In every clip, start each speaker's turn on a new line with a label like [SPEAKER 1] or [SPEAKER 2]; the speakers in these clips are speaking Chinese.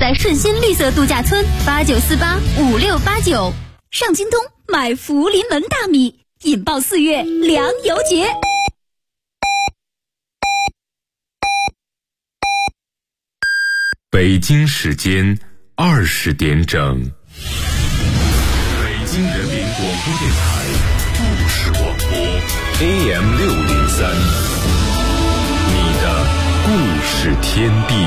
[SPEAKER 1] 在顺心绿色度假村89485689，上京东买福临门大米，引爆4月粮油节。
[SPEAKER 2] 北京时间20点整，北京人民广播电台故事广播 AM603， 你的故事天地。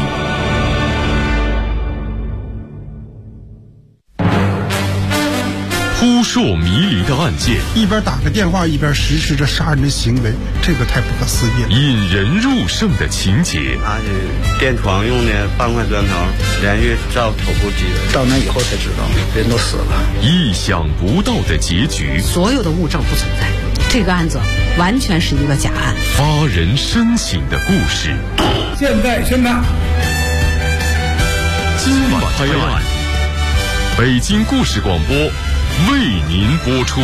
[SPEAKER 2] 扑朔迷离的案件，
[SPEAKER 3] 一边打个电话一边实施着杀人的行为，这个太不可思议了。
[SPEAKER 2] 引人入胜的情节，
[SPEAKER 4] 他是电床用的半块砖头连续照头部击的，
[SPEAKER 5] 到那以后才知道人都死了。
[SPEAKER 2] 意想不到的结局，
[SPEAKER 6] 所有的物证不存在，这个案子完全是一个假案，
[SPEAKER 2] 发人深省的故事。
[SPEAKER 5] 现在宣判，
[SPEAKER 2] 今晚拍案，北京故事广播为您播出。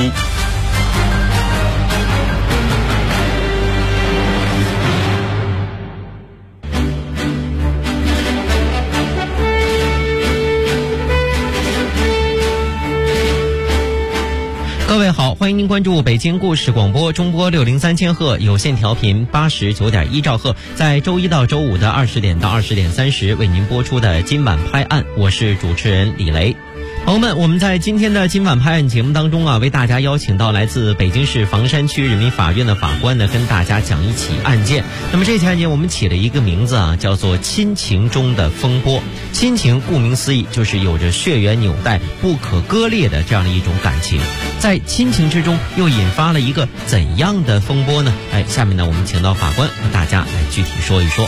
[SPEAKER 7] 各位好，欢迎您关注北京故事广播中波603千赫有线调频89.1兆赫，在周一到周五的20点到20点30为您播出的今晚拍案，我是主持人李雷。朋友们，我们在今天的今晚拍案节目当中为大家邀请到来自北京市房山区人民法院的法官呢，跟大家讲一起案件。那么这起案件我们起了一个名字叫做亲情中的风波。亲情顾名思义就是有着血缘纽带不可割裂的这样的一种感情，在亲情之中又引发了一个怎样的风波呢？下面呢我们请到法官和大家来具体说一说。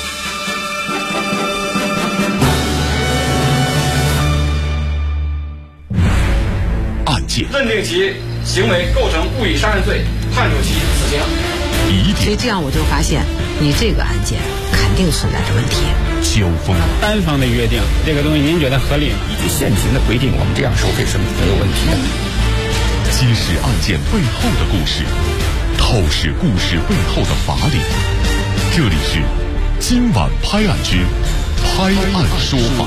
[SPEAKER 8] 认定其行为构成故意杀人罪，判处其死刑。
[SPEAKER 6] 所以这样我就发现，你这个案件肯定存在着问题。
[SPEAKER 2] 交锋，
[SPEAKER 5] 单方的约定，这个东西您觉得合理吗？
[SPEAKER 9] 依据现行的规定，我们这样收费是没有问题的。
[SPEAKER 2] 揭示案件背后的故事，透视故事背后的法理。这里是今晚拍案之拍案说法。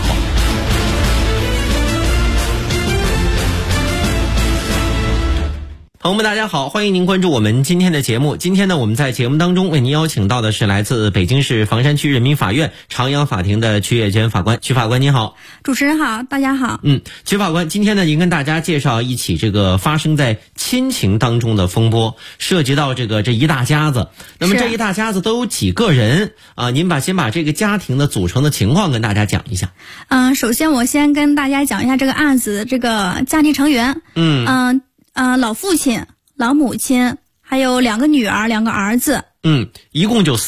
[SPEAKER 7] 朋友们大家好，欢迎您关注我们今天的节目。今天呢，我们在节目当中为您邀请到的是来自北京市房山区人民法院朝阳法庭的曲野娟法官。曲法官您好。
[SPEAKER 10] 主持人好，大家好。
[SPEAKER 7] 曲法官，今天呢您跟大家介绍一起这个发生在亲情当中的风波，涉及到这一大家子。那么这一大家子都有几个人啊？您先把这个家庭的组成的情况跟大家讲一下。
[SPEAKER 10] 首先我先跟大家讲一下这个案子这个家庭成员。老父亲、老母亲，还有2个女儿、2个儿子。
[SPEAKER 7] 一共就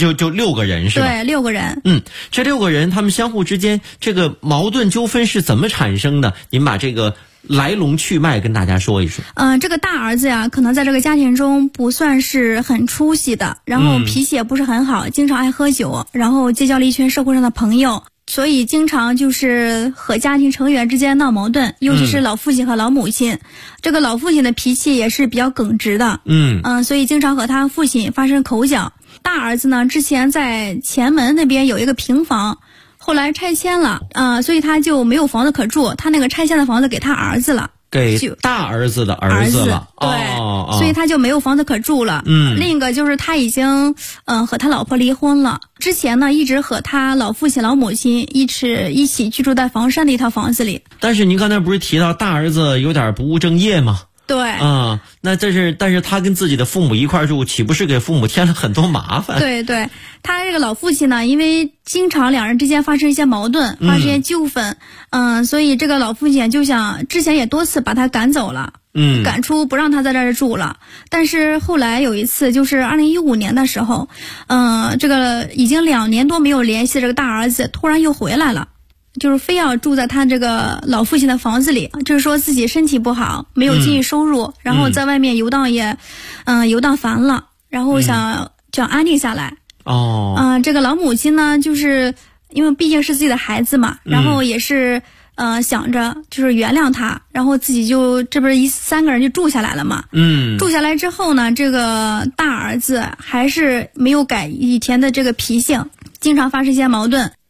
[SPEAKER 7] 6个人是吧？
[SPEAKER 10] 对，6个人。
[SPEAKER 7] 这6个人他们相互之间这个矛盾纠纷是怎么产生的？您把这个来龙去脉跟大家说一说。
[SPEAKER 10] 这个大儿子呀，可能在这个家庭中不算是很出息的，然后脾气也不是很好，经常爱喝酒，然后结交了一群社会上的朋友。所以经常就是和家庭成员之间闹矛盾，尤其是老父亲和老母亲。这个老父亲的脾气也是比较耿直的，所以经常和他父亲发生口角。大儿子呢，之前在前门那边有一个平房，后来拆迁了，所以他就没有房子可住，他那个拆迁的房子给他儿子了。
[SPEAKER 7] 给大儿子的儿子了，
[SPEAKER 10] 对，所以他就没有房子可住了。另一个就是他已经和他老婆离婚了，之前呢一直和他老父亲老母亲一起居住在房山的一套房子里。
[SPEAKER 7] 但是您刚才不是提到大儿子有点不务正业吗？
[SPEAKER 10] 对
[SPEAKER 7] 那但是他跟自己的父母一块住，岂不是给父母添了很多麻烦？
[SPEAKER 10] 对，他这个老父亲呢，因为经常2人之间发生一些矛盾，发生一些纠纷，所以这个老父亲就想之前也多次把他赶走了，赶出不让他在这儿住了。但是后来有一次，就是2015年的时候，这个已经2年多没有联系的这个大儿子突然又回来了。就是非要住在他这个老父亲的房子里，就是说自己身体不好，没有经济收入，然后在外面游荡游荡烦了，然后想安定下来。这个老母亲呢，就是因为毕竟是自己的孩子嘛，然后也是想着就是原谅他，然后自己这不是3个人就住下来了嘛。住下来之后呢，这个大儿子还是没有改以前的这个脾性，经常发生一些矛盾。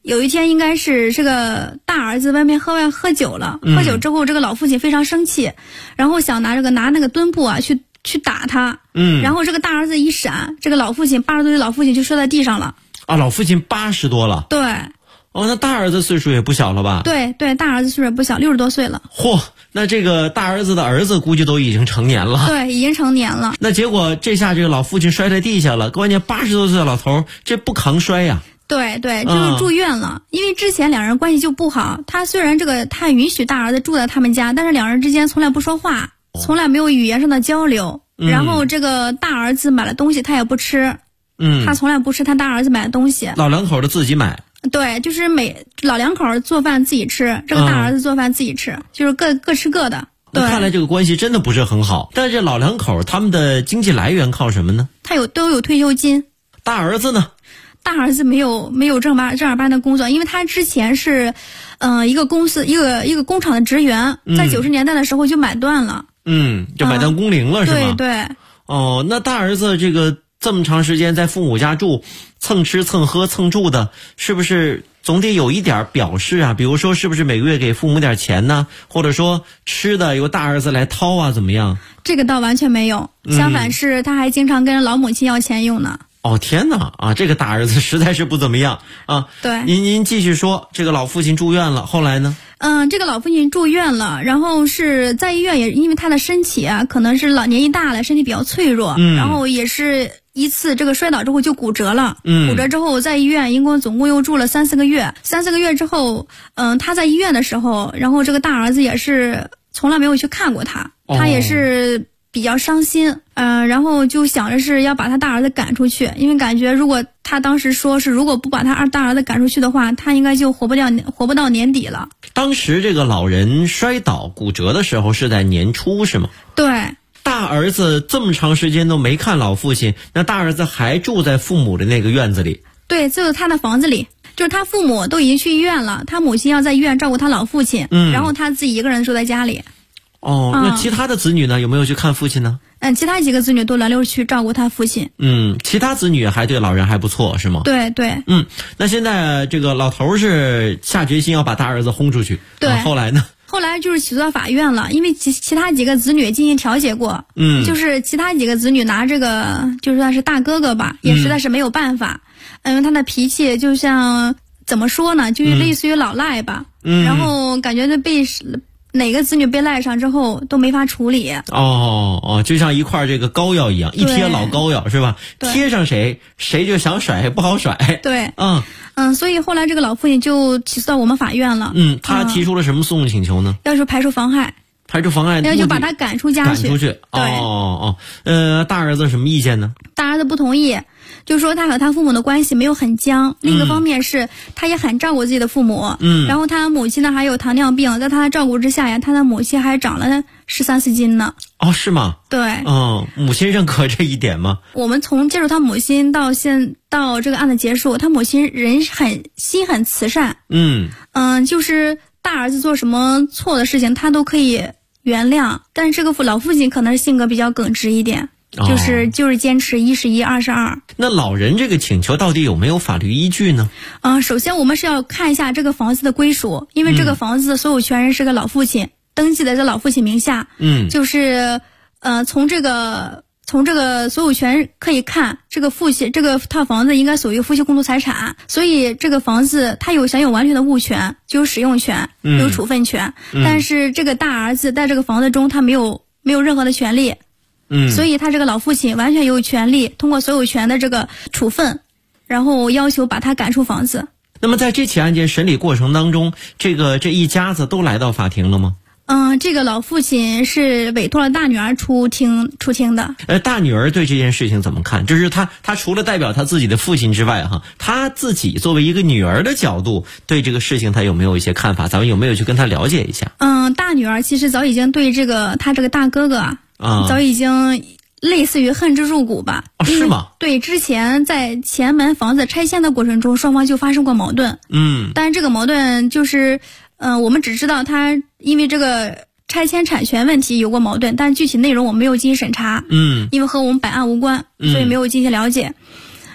[SPEAKER 10] 有一天应该是这个大儿子外面喝酒了，喝酒之后这个老父亲非常生气，然后想拿那个墩布啊去打他，然后这个大儿子一闪，这个老父亲80多岁老父亲就摔在地上了。
[SPEAKER 7] 啊，老父亲80多了。
[SPEAKER 10] 对。
[SPEAKER 7] 哦，那大儿子岁数也不小了吧？
[SPEAKER 10] 对，大儿子岁数也不小，60多岁了。
[SPEAKER 7] 嚯，那这个大儿子的儿子估计都已经成年了。
[SPEAKER 10] 对，已经成年了。
[SPEAKER 7] 那结果这下这个老父亲摔在地下了，关键80多岁的老头这不扛摔呀。
[SPEAKER 10] 对，就是住院了。因为之前两人关系就不好，他虽然他允许大儿子住在他们家，但是两人之间从来不说话，从来没有语言上的交流。然后这个大儿子买了东西他也不吃，他从来不吃他大儿子买的东西。
[SPEAKER 7] 老两口的自己买。
[SPEAKER 10] 对，就是老两口做饭自己吃，这个大儿子做饭自己吃，就是各吃各的。对，
[SPEAKER 7] 看来这个关系真的不是很好。但是这老两口他们的经济来源靠什么呢？
[SPEAKER 10] 都有退休金。
[SPEAKER 7] 大儿子呢？
[SPEAKER 10] 大儿子没有正儿八经的工作，因为他之前是一个公司一个工厂的职员，在90年代的时候就买断了。
[SPEAKER 7] 就买断工龄了，是吗？
[SPEAKER 10] 对。
[SPEAKER 7] 哦，那大儿子这么长时间在父母家住，蹭吃蹭喝蹭住的，是不是总得有一点表示啊？比如说是不是每个月给父母点钱呢？或者说吃的由大儿子来掏啊，怎么样？
[SPEAKER 10] 这个倒完全没有，相反是他还经常跟老母亲要钱用呢。
[SPEAKER 7] 哦天哪啊，这个大儿子实在是不怎么样啊。
[SPEAKER 10] 对，
[SPEAKER 7] 您继续说，这个老父亲住院了，后来呢？
[SPEAKER 10] 这个老父亲住院了，然后是在医院，也因为他的身体啊，可能是年纪大了，身体比较脆弱，然后也是一次这个摔倒之后就骨折了，骨折之后在医院总共又住了3、4个月，3、4个月之后，他在医院的时候，然后这个大儿子也是从来没有去看过他，他也是比较伤心，然后就想着是要把他大儿子赶出去，因为感觉如果他当时说是如果不把他大儿子赶出去的话，他应该就活不到年底了。
[SPEAKER 7] 当时这个老人摔倒骨折的时候是在年初是吗？
[SPEAKER 10] 对。
[SPEAKER 7] 大儿子这么长时间都没看老父亲，那大儿子还住在父母的那个院子里？
[SPEAKER 10] 对，就是他的房子里，就是他父母都已经去医院了，他母亲要在医院照顾他老父亲，然后他自己一个人住在家里。
[SPEAKER 7] 哦，那其他的子女呢？有没有去看父亲呢？
[SPEAKER 10] 其他几个子女都轮流去照顾他父亲。
[SPEAKER 7] 其他子女还对老人还不错，是吗？
[SPEAKER 10] 对。
[SPEAKER 7] 那现在这个老头是下决心要把大儿子轰出去。
[SPEAKER 10] 对。
[SPEAKER 7] 后来呢？
[SPEAKER 10] 后来就是起诉到法院了，因为其他几个子女进行调解过。就是其他几个子女拿这个就算是大哥哥吧，也实在是没有办法。因为他的脾气就像怎么说呢，就是类似于老赖吧。然后感觉哪个子女被赖上之后都没法处理。
[SPEAKER 7] 就像一块这个膏药一样，一贴老膏药是吧？贴上谁就想甩不好甩。
[SPEAKER 10] 对。所以后来这个老父亲就起诉到我们法院了。
[SPEAKER 7] 他提出了什么诉讼请求呢？
[SPEAKER 10] 要求排除妨害。
[SPEAKER 7] 排除妨碍，
[SPEAKER 10] 要就把他赶出家去。
[SPEAKER 7] 赶出去。大儿子什么意见呢？
[SPEAKER 10] 大儿子不同意。就说他和他父母的关系没有很僵，另一个方面是他也很照顾自己的父母，然后他母亲呢还有糖尿病，在他的照顾之下呀，他的母亲还长了13、14斤呢。
[SPEAKER 7] 是吗？
[SPEAKER 10] 对。
[SPEAKER 7] 母亲认可这一点吗？
[SPEAKER 10] 我们从接触他母亲到这个案子结束，他母亲心很慈善。就是大儿子做什么错的事情他都可以原谅，但是这个老父亲可能是性格比较耿直一点。就是坚持1是1，2是2。
[SPEAKER 7] 那老人这个请求到底有没有法律依据呢？
[SPEAKER 10] 首先我们是要看一下这个房子的归属，因为这个房子的所有权人是个老父亲，登记在这老父亲名下。就是从这个所有权可以看，这个套房子应该属于夫妻共同财产，所以这个房子它享有完全的物权，就有使用权，有处分权。但是这个大儿子在这个房子中他没有任何的权利。所以他这个老父亲完全有权利通过所有权的这个处分，然后要求把他赶出房子。
[SPEAKER 7] 那么在这起案件审理过程当中，这一家子都来到法庭了吗？
[SPEAKER 10] 这个老父亲是委托了大女儿出庭的。
[SPEAKER 7] 大女儿对这件事情怎么看？就是他除了代表他自己的父亲之外，他自己作为一个女儿的角度，对这个事情他有没有一些看法？咱们有没有去跟他了解一下？
[SPEAKER 10] 大女儿其实早已经对他这个大哥哥早已经类似于恨之入骨吧。
[SPEAKER 7] 是吗？
[SPEAKER 10] 对，之前在前门房子拆迁的过程中，双方就发生过矛盾。但是这个矛盾就是我们只知道他因为这个拆迁产权问题有过矛盾，但具体内容我们没有进行审查。因为和我们本案无关，所以没有进行了解。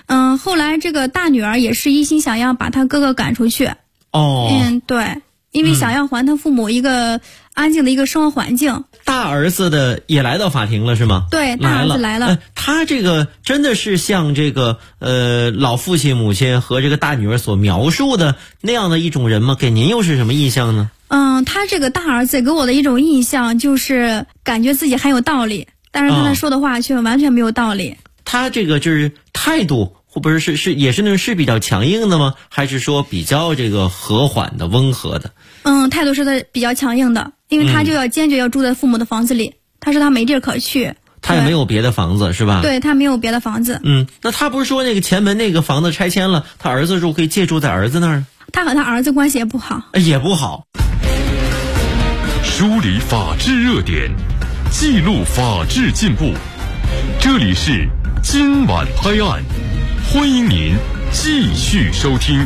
[SPEAKER 10] 后来这个大女儿也是一心想要把他哥哥赶出去。对，因为想要还他父母一个安静的一个生活环境。
[SPEAKER 7] 大儿子的也来到法庭了是吗？
[SPEAKER 10] 对，大儿子来了。
[SPEAKER 7] 他这个真的是像这个老父亲母亲和这个大女儿所描述的那样的一种人吗？给您又是什么印象呢？
[SPEAKER 10] 他这个大儿子给我的一种印象就是感觉自己很有道理，但是他说的话却完全没有道理。
[SPEAKER 7] 他这个就是态度会不会也是那种是比较强硬的吗？还是说比较这个和缓的温和的？
[SPEAKER 10] 态度是比较强硬的，因为他就要坚决要住在父母的房子里，他说他没地儿可去。
[SPEAKER 7] 他也没有别的房子是吧？
[SPEAKER 10] 对，他没有别的房子。
[SPEAKER 7] 那他不是说那个前门那个房子拆迁了，他儿子可以借住在儿子那儿？
[SPEAKER 10] 他和他儿子关系也不好。
[SPEAKER 7] 也不好。
[SPEAKER 2] 梳理法治热点，记录法治进步。这里是今晚拍案，欢迎您继续收听。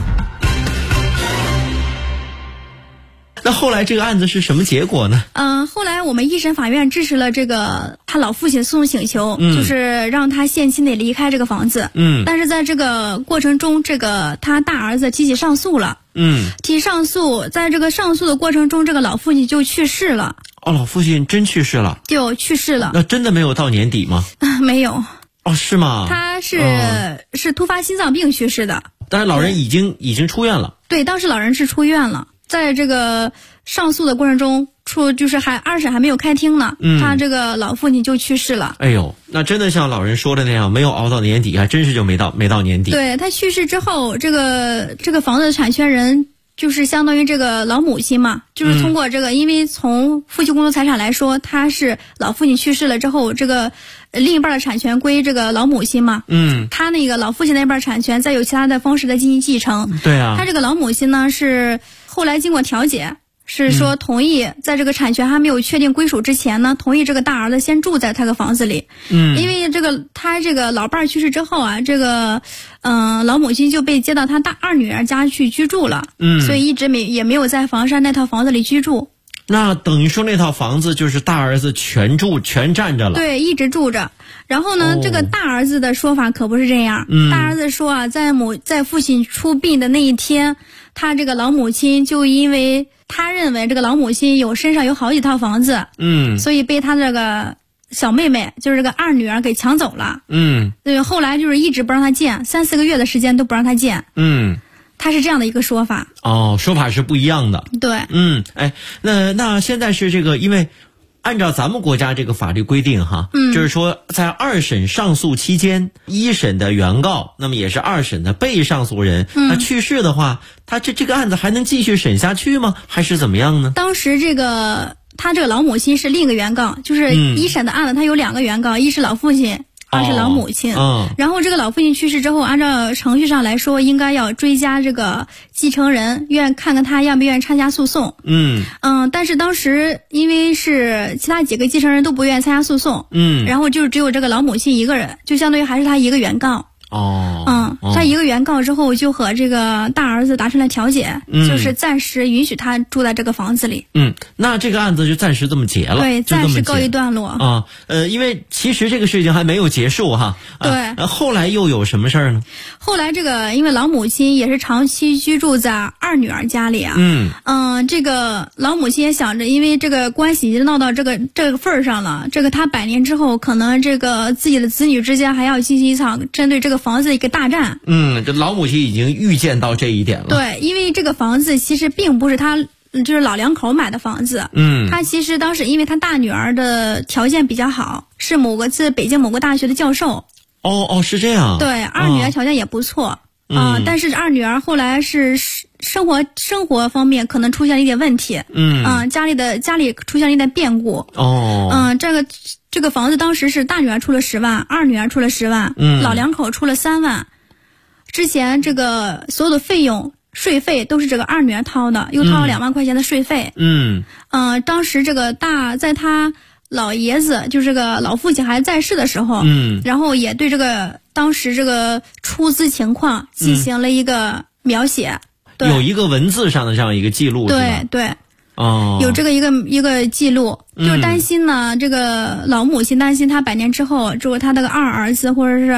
[SPEAKER 7] 那后来这个案子是什么结果呢？
[SPEAKER 10] 后来我们一审法院支持了这个他老父亲诉讼请求，就是让他限期内离开这个房子。但是在这个过程中，这个他大儿子提起上诉了。提上诉，在这个上诉的过程中，这个老父亲就去世了。
[SPEAKER 7] 老父亲真去世了？
[SPEAKER 10] 就去世了。
[SPEAKER 7] 那真的没有到年底吗？
[SPEAKER 10] 没有。
[SPEAKER 7] 是吗？
[SPEAKER 10] 他是突发心脏病去世的。
[SPEAKER 7] 但是老人已经出院了。
[SPEAKER 10] 对，当时老人是出院了。在这个上诉的过程中，就是二审还没有开庭呢，他这个老父亲就去世了。
[SPEAKER 7] 哎呦，那真的像老人说的那样，没有熬到年底，还真是就没到年底。
[SPEAKER 10] 对，他去世之后，这个房子的产权人就是相当于这个老母亲嘛，就是通过这个，因为从夫妻共同财产来说，他是老父亲去世了之后，这个另一半的产权归这个老母亲嘛。他那个老父亲那半产权再有其他的方式再进行继承。
[SPEAKER 7] 对啊。
[SPEAKER 10] 他这个老母亲呢是后来经过调解，是说同意在这个产权还没有确定归属之前呢，同意这个大儿子先住在他个房子里。因为他这个老伴儿去世之后啊，这个老母亲就被接到他大二女儿家去居住了。所以一直也没有在房山那套房子里居住。
[SPEAKER 7] 那等于说那套房子就是大儿子全占着了。
[SPEAKER 10] 对，一直住着。然后呢，这个大儿子的说法可不是这样。大儿子说啊，在父亲出殡的那一天，他这个老母亲就因为他认为这个老母亲身上有好几套房子，所以被他这个小妹妹，就是这个二女儿给抢走了。对，后来就是一直不让他见，3-4个月的时间都不让他见。他是这样的一个说法。
[SPEAKER 7] 说法是不一样的。
[SPEAKER 10] 对。
[SPEAKER 7] 那现在是这个，因为按照咱们国家这个法律规定哈，就是说在二审上诉期间，一审的原告，那么也是二审的被上诉人，他去世的话，他这个案子还能继续审下去吗？还是怎么样呢？
[SPEAKER 10] 当时他这个老母亲是另一个原告，就是一审的案子，他有2个原告，一是老父亲，二是老母亲。然后这个老父亲去世之后，按照程序上来说，应该要追加这个继承人，看看他愿不愿意参加诉讼。但是当时因为是其他几个继承人都不愿意参加诉讼，然后就只有这个老母亲一个人，就相当于还是他一个原告。他一个原告之后就和这个大儿子达成了调解，就是暂时允许他住在这个房子里。
[SPEAKER 7] 那这个案子就暂时这么结了。
[SPEAKER 10] 对，暂时告一段落。
[SPEAKER 7] 因为其实这个事情还没有结束哈。
[SPEAKER 10] 对。
[SPEAKER 7] 后来又有什么事儿呢？
[SPEAKER 10] 后来这个因为老母亲也是长期居住在二女儿家里啊。这个老母亲也想着，因为这个关系已经闹到这个份儿上了，这个他100年之后，可能这个自己的子女之间还要进行一场针对这个房子的一个大战。
[SPEAKER 7] 这老母亲已经预见到这一点了。
[SPEAKER 10] 对，因为这个房子其实并不是他就是老两口买的房子。他其实当时因为他大女儿的条件比较好，是北京某个大学的教授。
[SPEAKER 7] 是这样。
[SPEAKER 10] 对，二女儿条件也不错。但是二女儿后来是生活方面可能出现了一点问题。家里出现了一点变故。这个房子当时是大女儿出了10万，二女儿出了10万，老两口出了3万。之前这个所有的税费都是这个二女儿掏的，又掏了2万块钱的税费。当时这个在他老爷子就是这个老父亲还在世的时候，然后也对这个当时这个出资情况进行了一个描写。
[SPEAKER 7] 有一个文字上的这样一个记录。
[SPEAKER 10] 对。有这个一个记录，就是担心呢，这个老母亲担心他100年之后，如果他那个二儿子或者是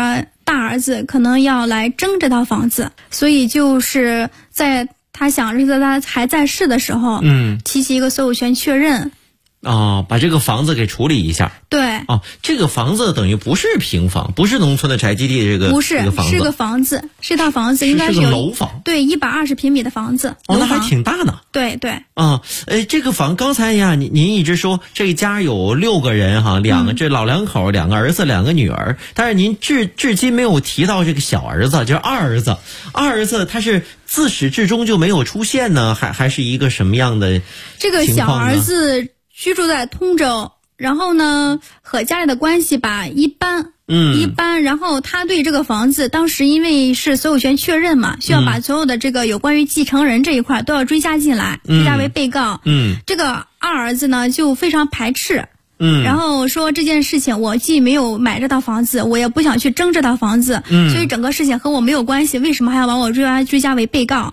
[SPEAKER 10] 大儿子可能要来争这套房子，所以就是在他想着在他还在世的时候，提起一个所有权确认。
[SPEAKER 7] 把这个房子给处理一下。
[SPEAKER 10] 对。
[SPEAKER 7] 这个房子等于不是平房，不是农村的宅基地，
[SPEAKER 10] 不是，是个房子，是一套房子，应该
[SPEAKER 7] 是个楼房。
[SPEAKER 10] 对，120平米的房子。
[SPEAKER 7] 那还挺大呢。
[SPEAKER 10] 对对。
[SPEAKER 7] 这个房刚才呀，您一直说这家有6个人哈，这老两口，2个儿子2个女儿，但是您至今没有提到这个小儿子，就是二儿子。二儿子他是自始至终就没有出现呢，还是一个什么样的情况呢？
[SPEAKER 10] 这个小儿子居住在通州，然后呢和家里的关系吧一般，然后他对这个房子当时因为是所有权确认嘛，需要把所有的这个有关于继承人这一块都要追加进来，追加为被告。这个二儿子呢就非常排斥，然后说这件事情我既没有买这套房子，我也不想去争这套房子，所以整个事情和我没有关系，为什么还要把我追加为被告？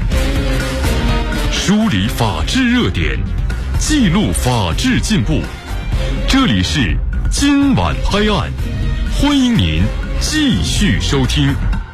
[SPEAKER 2] 梳理法治热点，记录法治进步，这里是今晚拍案，欢迎您继续收听。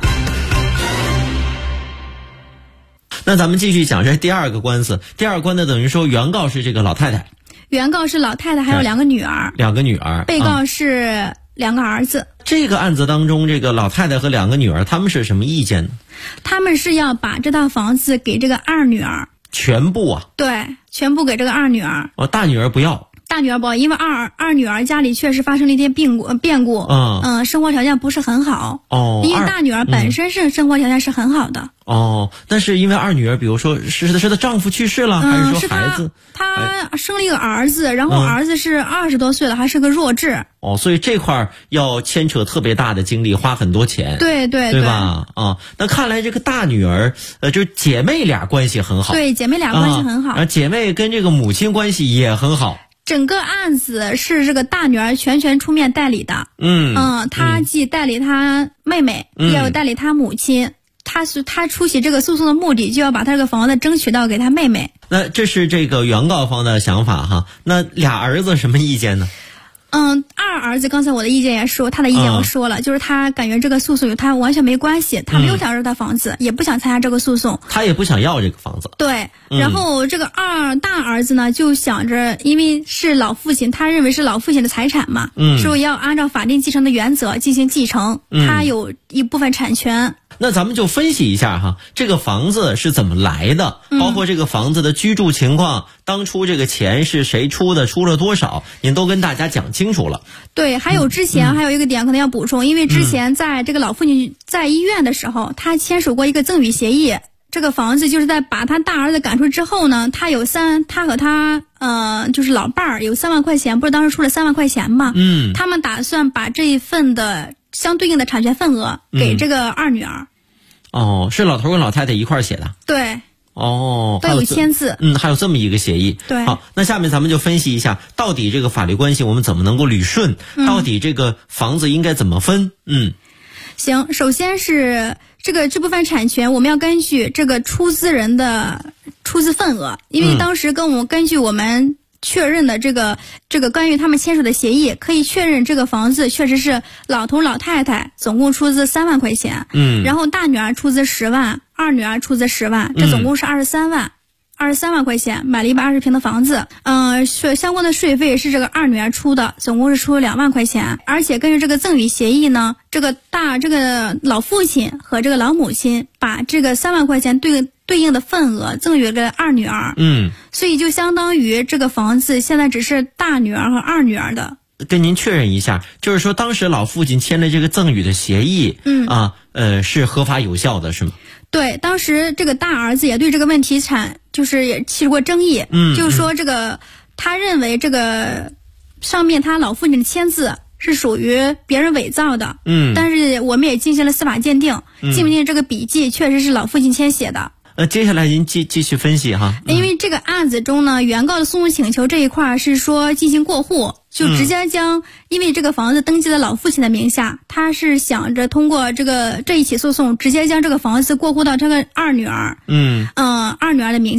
[SPEAKER 7] 那咱们继续讲这第二个官司。第二官呢，等于说原告是这个老太太，
[SPEAKER 10] 原告是老太太，还有2个女儿
[SPEAKER 7] ，2个女儿，
[SPEAKER 10] 被告是2个儿子。
[SPEAKER 7] 这个案子当中，这个老太太和2个女儿，他们是什么意见呢？
[SPEAKER 10] 他们是要把这套房子给这个二女儿。
[SPEAKER 7] 全部啊？
[SPEAKER 10] 对，全部给这个二女儿。
[SPEAKER 7] 大女儿不要。
[SPEAKER 10] 大女儿不要，因为二女儿家里确实发生了一些变故，生活条件不是很好。因为大女儿本身是生活条件是很好的。
[SPEAKER 7] 但是因为二女儿，比如说是她丈夫去世了，还是说孩子？
[SPEAKER 10] 她生了一个儿子，然后儿子是20多岁了，还是个弱智。
[SPEAKER 7] 所以这块要牵扯特别大的精力，花很多钱。
[SPEAKER 10] 对
[SPEAKER 7] 吧？那看来这个大女儿，就是姐妹俩关系很好。
[SPEAKER 10] 对，姐妹俩关系很好。
[SPEAKER 7] 姐妹跟这个母亲关系也很好。
[SPEAKER 10] 整个案子是这个大女儿全出面代理的。她既代理她妹妹，也要代理她母亲。她出席这个诉讼的目的，就要把她这个房子争取到给她妹妹。
[SPEAKER 7] 那这是这个原告方的想法哈。那俩儿子什么意见呢？
[SPEAKER 10] 二儿子刚才我的意见也说，他的意见我说了，就是他感觉这个诉讼与他完全没关系，他没有想要这套房子，也不想参加这个诉讼，
[SPEAKER 7] 他也不想要这个房子。
[SPEAKER 10] 对，然后这个大儿子呢，就想着，因为是老父亲，他认为是老父亲的财产嘛，说要按照法定继承的原则进行继承，他有一部分产权。
[SPEAKER 7] 那咱们就分析一下哈，这个房子是怎么来的，包括这个房子的居住情况，当初这个钱是谁出的，出了多少，您都跟大家讲清楚了。
[SPEAKER 10] 对，还有之前还有一个点可能要补充，因为之前在这个老父亲在医院的时候，他签署过一个赠与协议。这个房子就是在把他大儿子赶出之后呢，他和他就是老伴儿有3万块钱，不是当时出了3万块钱嘛？他们打算把这一份的相对应的产权份额给这个二女儿。
[SPEAKER 7] 是老头跟老太太一块儿写的。
[SPEAKER 10] 对。都有签字。
[SPEAKER 7] 还有这么一个协议。
[SPEAKER 10] 对。
[SPEAKER 7] 好，那下面咱们就分析一下，到底这个法律关系我们怎么能够捋顺？到底这个房子应该怎么分？
[SPEAKER 10] 行，首先是这部分产权，我们要根据这个出资人的出资份额，因为当时根据我们确认的这个关于他们签署的协议，可以确认这个房子确实是老头老太太总共出资3万块钱，然后大女儿出资10万，二女儿出资10万，这总共是23万。23万块钱买了120平的房子，相关的税费是这个二女儿出的，总共是出了2万块钱。而且根据这个赠与协议呢，这个老父亲和这个老母亲把这个3万块钱对应的份额赠予了二女儿，所以就相当于这个房子现在只是大女儿和二女儿的。
[SPEAKER 7] 跟您确认一下，就是说当时老父亲签的这个赠与的协议，是合法有效的，是吗？
[SPEAKER 10] 对，当时这个大儿子也对这个问题就是也起过争议，就是说他认为这个上面他老父亲的签字是属于别人伪造的，但是我们也进行了司法鉴定，这个笔记确实是老父亲签写的。
[SPEAKER 7] 接下来您继续分析哈。
[SPEAKER 10] 因为这个案子中呢，原告的诉讼请求这一块是说进行过户，就直接因为这个房子登记在老父亲的名下，他是想着通过这一起诉讼，直接将这个房子过户到这个二女儿，二女儿的名下。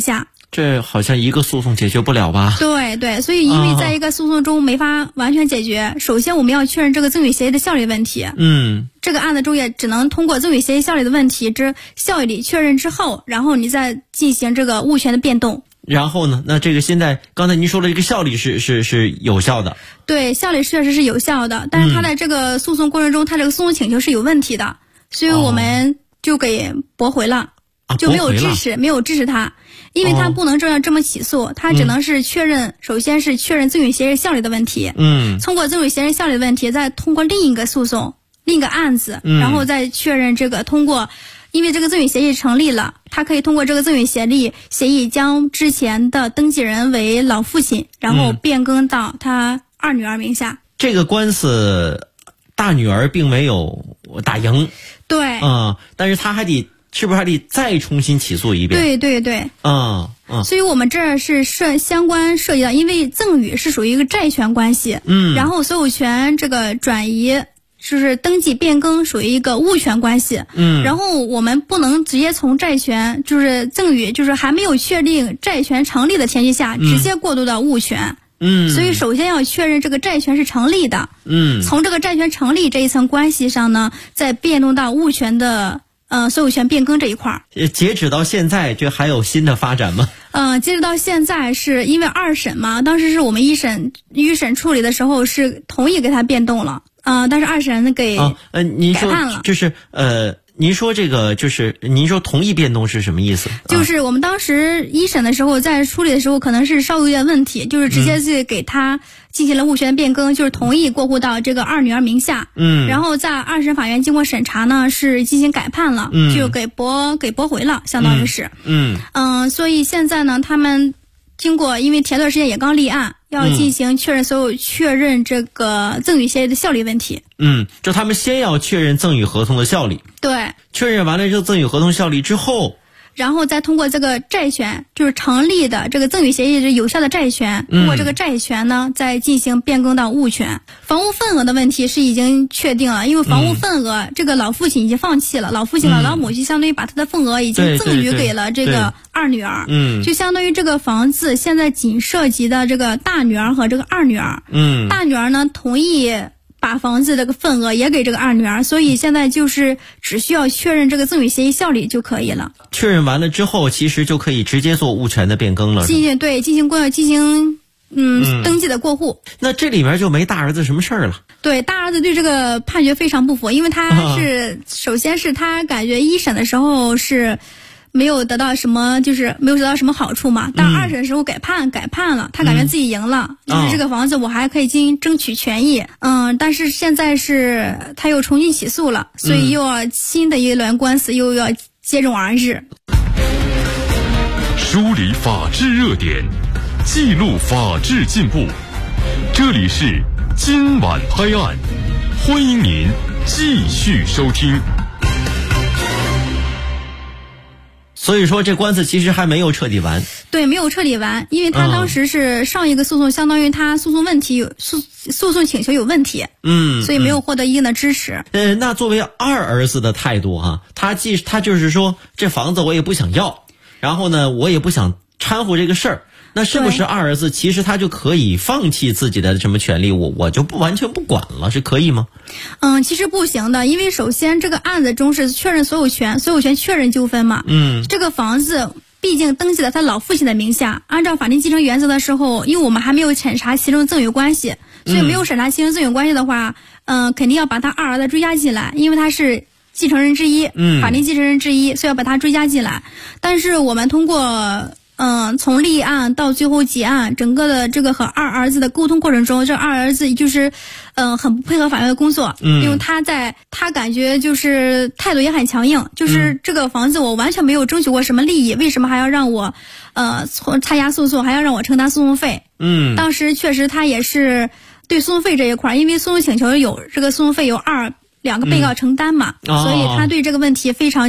[SPEAKER 7] 这好像一个诉讼解决不了吧？
[SPEAKER 10] 对，所以因为在一个诉讼中没法完全解决，首先我们要确认这个赠与协议的效力问题。这个案子中也只能通过赠与协议效力的问题之效力确认之后，然后你再进行这个物权的变动。
[SPEAKER 7] 然后呢？那这个现在刚才您说的这个效力是有效的。对，
[SPEAKER 10] 效力确实是有效的，但是他在这个诉讼过程中，他这个诉讼请求是有问题的，所以我们就给驳回了，就没有支持他。因为他不能这么起诉，他只能是确认，首先是确认赠与协议效力的问题，通过赠与协议效力的问题，再通过另一个诉讼、另一个案子，然后再确认这个通过，因为这个赠与协议成立了，他可以通过这个赠与协议将之前的登记人为老父亲，然后变更到他二女儿名下。
[SPEAKER 7] 这个官司大女儿并没有打赢，
[SPEAKER 10] 对，
[SPEAKER 7] 但是他是不是还得再重新起诉一遍？
[SPEAKER 10] 对，所以我们这是相关涉及到，因为赠与是属于一个债权关系，然后所有权这个转移就是登记变更属于一个物权关系，然后我们不能直接从债权就是赠与就是还没有确定债权成立的前提下直接过渡到物权。所以首先要确认这个债权是成立的，从这个债权成立这一层关系上呢，再变动到物权的所有权变更这一块。
[SPEAKER 7] 截止到现在，这还有新的发展吗？
[SPEAKER 10] 截止到现在是因为二审嘛，当时是我们一审处理的时候是同意给他变动了，但是二审给改判了。
[SPEAKER 7] 就是您说这个就是您说同意变动是什么意思？
[SPEAKER 10] 就是我们当时一审的时候在处理的时候可能是稍微有点问题，就是直接是给他进行了物权变更，就是同意过户到这个二女儿名下。然后在二审法院经过审查呢，是进行改判了，就给驳回了，相当于是。所以现在呢，他们经过因为前段时间也刚立案，要进行确认这个赠与协议的效力问题。
[SPEAKER 7] 就他们先要确认赠与合同的效力。
[SPEAKER 10] 对，
[SPEAKER 7] 确认完了这个赠与合同效力之后，
[SPEAKER 10] 然后再通过这个债权，就是成立的这个赠与协议是有效的债权，通过这个债权呢，再进行变更到物权。房屋份额的问题是已经确定了，因为房屋份额这个老父亲已经放弃了，老父亲了，老母亲相当于把他的份额已经赠与给了这个二女儿。就相当于这个房子现在仅涉及的这个大女儿和这个二女儿。大女儿呢同意把房子这个份额也给这个二女儿，所以现在就是只需要确认这个赠与协议效力就可以了。
[SPEAKER 7] 确认完了之后，其实就可以直接做物权的变更了。进行
[SPEAKER 10] 登记的过户。
[SPEAKER 7] 那这里面就没大儿子什么事儿了。
[SPEAKER 10] 对，大儿子对这个判决非常不服，因为他是首先是他感觉一审的时候是没有得到什么，就是没有得到什么好处嘛。但二审的时候改判了，他感觉自己赢了，就是这个房子我还可以进行争取权益。但是现在是他又重新起诉了，所以又要新的一轮官司又要接踵而至。
[SPEAKER 2] 梳理法治热点，记录法治进步。这里是今晚拍案，欢迎您继续收听。
[SPEAKER 7] 所以说这官司其实还没有彻底完。
[SPEAKER 10] 对，没有彻底完，因为他当时是上一个诉讼，相当于他诉讼请求有问题，所以没有获得一定的支持。
[SPEAKER 7] 那作为二儿子的态度他就是说这房子我也不想要，然后呢我也不想掺和这个事儿。那是不是二儿子其实他就可以放弃自己的什么权利，我就完全不管了，是可以吗？
[SPEAKER 10] 其实不行的，因为首先这个案子中是确认所有权确认纠纷嘛。这个房子毕竟登记在他老父亲的名下，按照法定继承原则的时候，因为我们还没有审查其中赠与关系，所以没有审查其中赠与关系的话，肯定要把他二儿子追加进来，因为他是继承人之一，法定继承人之一，所以要把他追加进来。但是我们通过从立案到最后结案，整个的这个和二儿子的沟通过程中，这二儿子就是很不配合法院的工作，因为他感觉就是态度也很强硬，就是这个房子我完全没有争取过什么利益，为什么还要让我参加诉讼，还要让我承担诉讼费？当时确实他也是对诉讼费这一块，因为诉讼请求这个诉讼费由两个被告承担嘛，所以他对这个问题非常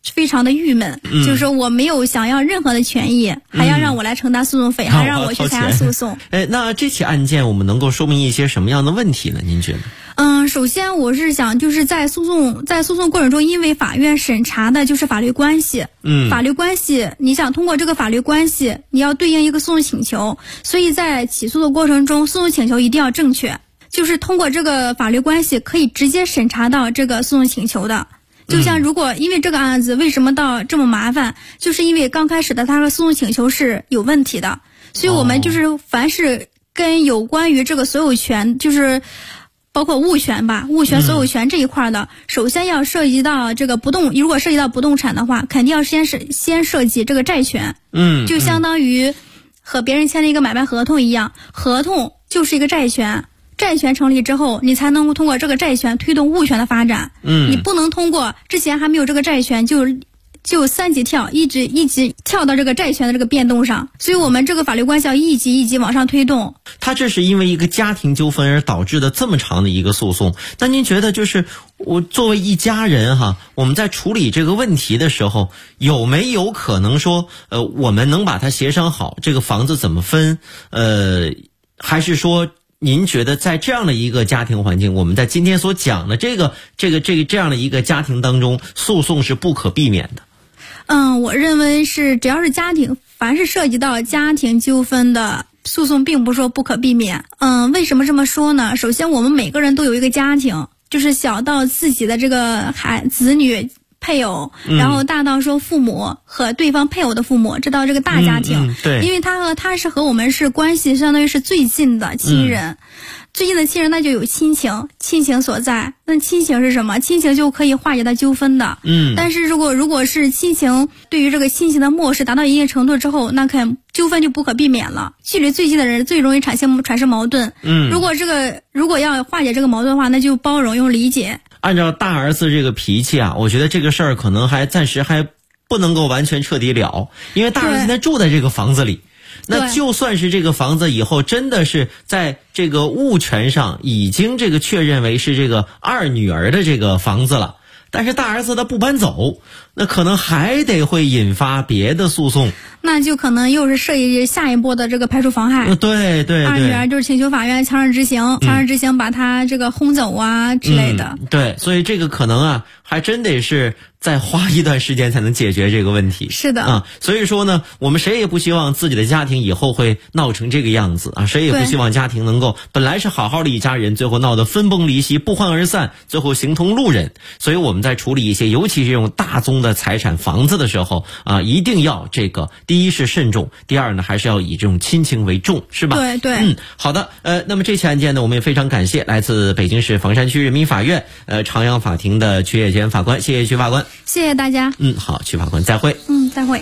[SPEAKER 10] 非常的郁闷，就是说我没有想要任何的权益，还要让我来承担诉讼费，还让我去参加诉讼。
[SPEAKER 7] 那这起案件我们能够说明一些什么样的问题呢？您觉得？
[SPEAKER 10] 首先我是想就是在诉讼过程中，因为法院审查的就是法律关系，法律关系，你想通过这个法律关系，你要对应一个诉讼请求，所以在起诉的过程中，诉讼请求一定要正确，就是通过这个法律关系可以直接审查到这个诉讼请求的。就像如果因为这个案子为什么到这么麻烦，就是因为刚开始的他的诉讼请求是有问题的，所以我们就是凡是跟有关于这个所有权，就是包括物权吧，物权所有权这一块的，首先要涉及到这个如果涉及到不动产的话，肯定要先涉及这个债权，就相当于和别人签了一个买卖合同一样，合同就是一个债权，债权成立之后，你才能够通过这个债权推动物权的发展，你不能通过之前还没有这个债权就三级跳，一直跳到这个债权的这个变动上，所以我们这个法律关系要一级一级往上推动。
[SPEAKER 7] 他这是因为一个家庭纠纷而导致的这么长的一个诉讼，那您觉得就是我作为一家人哈，我们在处理这个问题的时候，有没有可能说我们能把它协商好，这个房子怎么分？还是说您觉得在这样的一个家庭环境，我们在今天所讲的这样的一个家庭当中，诉讼是不可避免的？
[SPEAKER 10] 我认为是只要是家庭，凡是涉及到家庭纠纷的诉讼，并不是说不可避免。为什么这么说呢？首先我们每个人都有一个家庭，就是小到自己的这个子女配偶，然后大到说父母和对方配偶的父母，这到这个大家庭，
[SPEAKER 7] 对，
[SPEAKER 10] 因为他是和我们是关系相当于是最近的亲人，最近的亲人那就有亲情所在。那亲情是什么？亲情就可以化解到纠纷的，但是如果是亲情对于这个亲情的漠视达到一定程度之后，那纠纷就不可避免了。距离最近的人最容易产生矛盾，如果要化解这个矛盾的话，那就包容用理解。
[SPEAKER 7] 按照大儿子这个脾气啊，我觉得这个事儿可能还暂时还不能够完全彻底了，因为大儿子现在住在这个房子里，那就算是这个房子以后真的是在这个物权上已经这个确认为是这个二女儿的这个房子了，但是大儿子他不搬走，那可能还得会引发别的诉讼，
[SPEAKER 10] 那就可能又是涉及下一步的这个排除妨害。
[SPEAKER 7] 对，
[SPEAKER 10] 二女儿就是请求法院强制执行，把他这个轰走啊之类的。
[SPEAKER 7] 对，所以这个可能啊，还真得是再花一段时间才能解决这个问题。
[SPEAKER 10] 是的
[SPEAKER 7] 所以说呢，我们谁也不希望自己的家庭以后会闹成这个样子啊，谁也不希望家庭能够本来是好好的一家人，最后闹得分崩离析，不欢而散，最后形同路人。所以我们在处理一些尤其是这种大宗的财产房子的时候啊，一定要这个第一是慎重，第二呢还是要以这种亲情为重，是吧？
[SPEAKER 10] 对。
[SPEAKER 7] 好的。那么这起案件呢，我们也非常感谢来自北京市房山区人民法院朝阳法庭的曲野娟法官，谢谢曲法官。
[SPEAKER 10] 谢谢大家。
[SPEAKER 7] 好，曲法官再会。
[SPEAKER 10] 再会。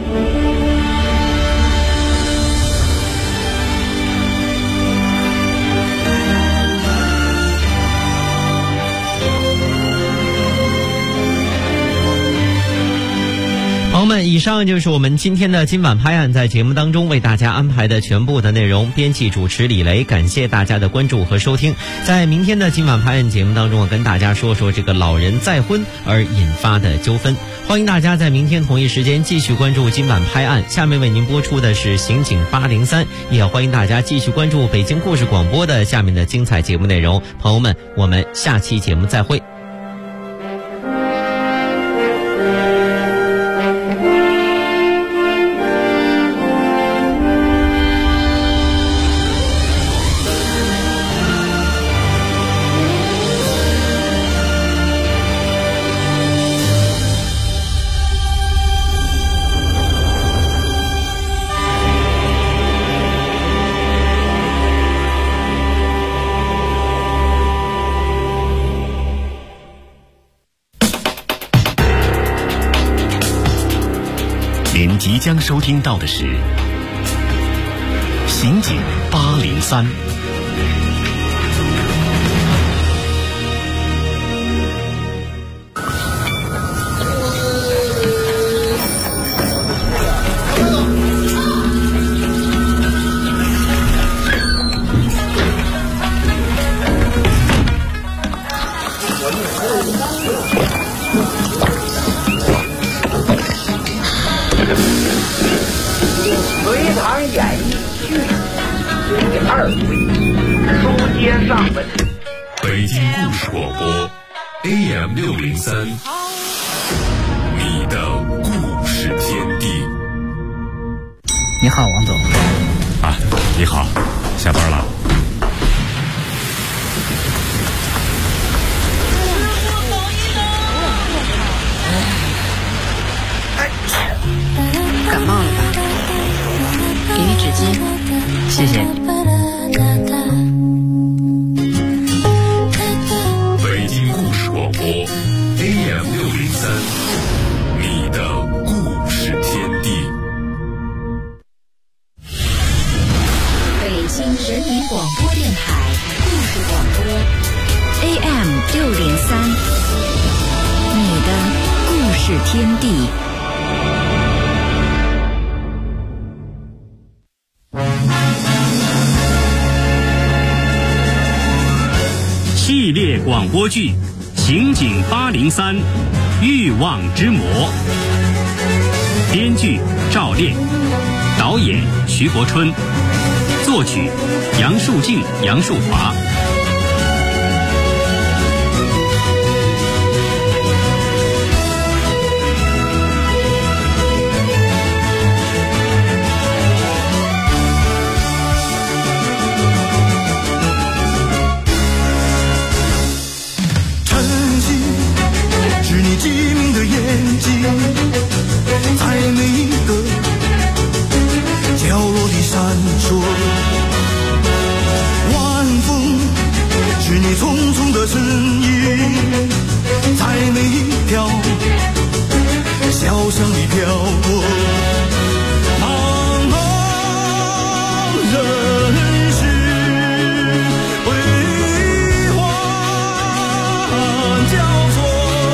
[SPEAKER 7] 朋友们，以上就是我们今天的今晚拍案在节目当中为大家安排的全部的内容。编辑主持李雷，感谢大家的关注和收听。在明天的今晚拍案节目当中，我跟大家说说这个老人再婚而引发的纠纷。欢迎大家在明天同一时间继续关注今晚拍案。下面为您播出的是刑警803，也欢迎大家继续关注北京故事广播的下面的精彩节目内容。朋友们，我们下期节目再会。
[SPEAKER 2] 您即将收听到的是刑警803。 北京故事广播 AM603，你的故事天地。
[SPEAKER 9] 你好，王总。
[SPEAKER 11] 啊，你好，下班了。
[SPEAKER 6] 感冒了吧？给你纸巾。
[SPEAKER 9] 谢谢。
[SPEAKER 2] 北京故事广播 AM603，你的故事天地。
[SPEAKER 1] 北京人民广播电台故事广播 AM603，你的故事天地。
[SPEAKER 12] 系列广播剧《刑警803欲望之魔》，编剧赵烈，导演徐国春，作曲杨树静、杨树华。
[SPEAKER 13] 机敏的眼睛，在每一个角落里闪烁。晚风是你匆匆的身影，在每一条小巷里飘过。茫茫人世悲欢交错。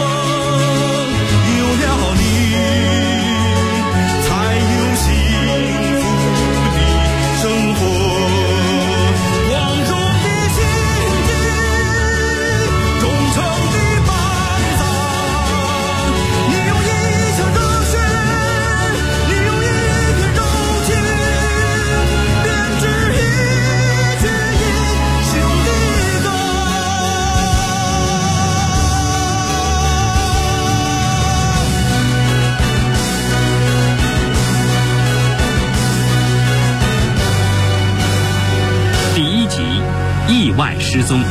[SPEAKER 12] 意外失踪。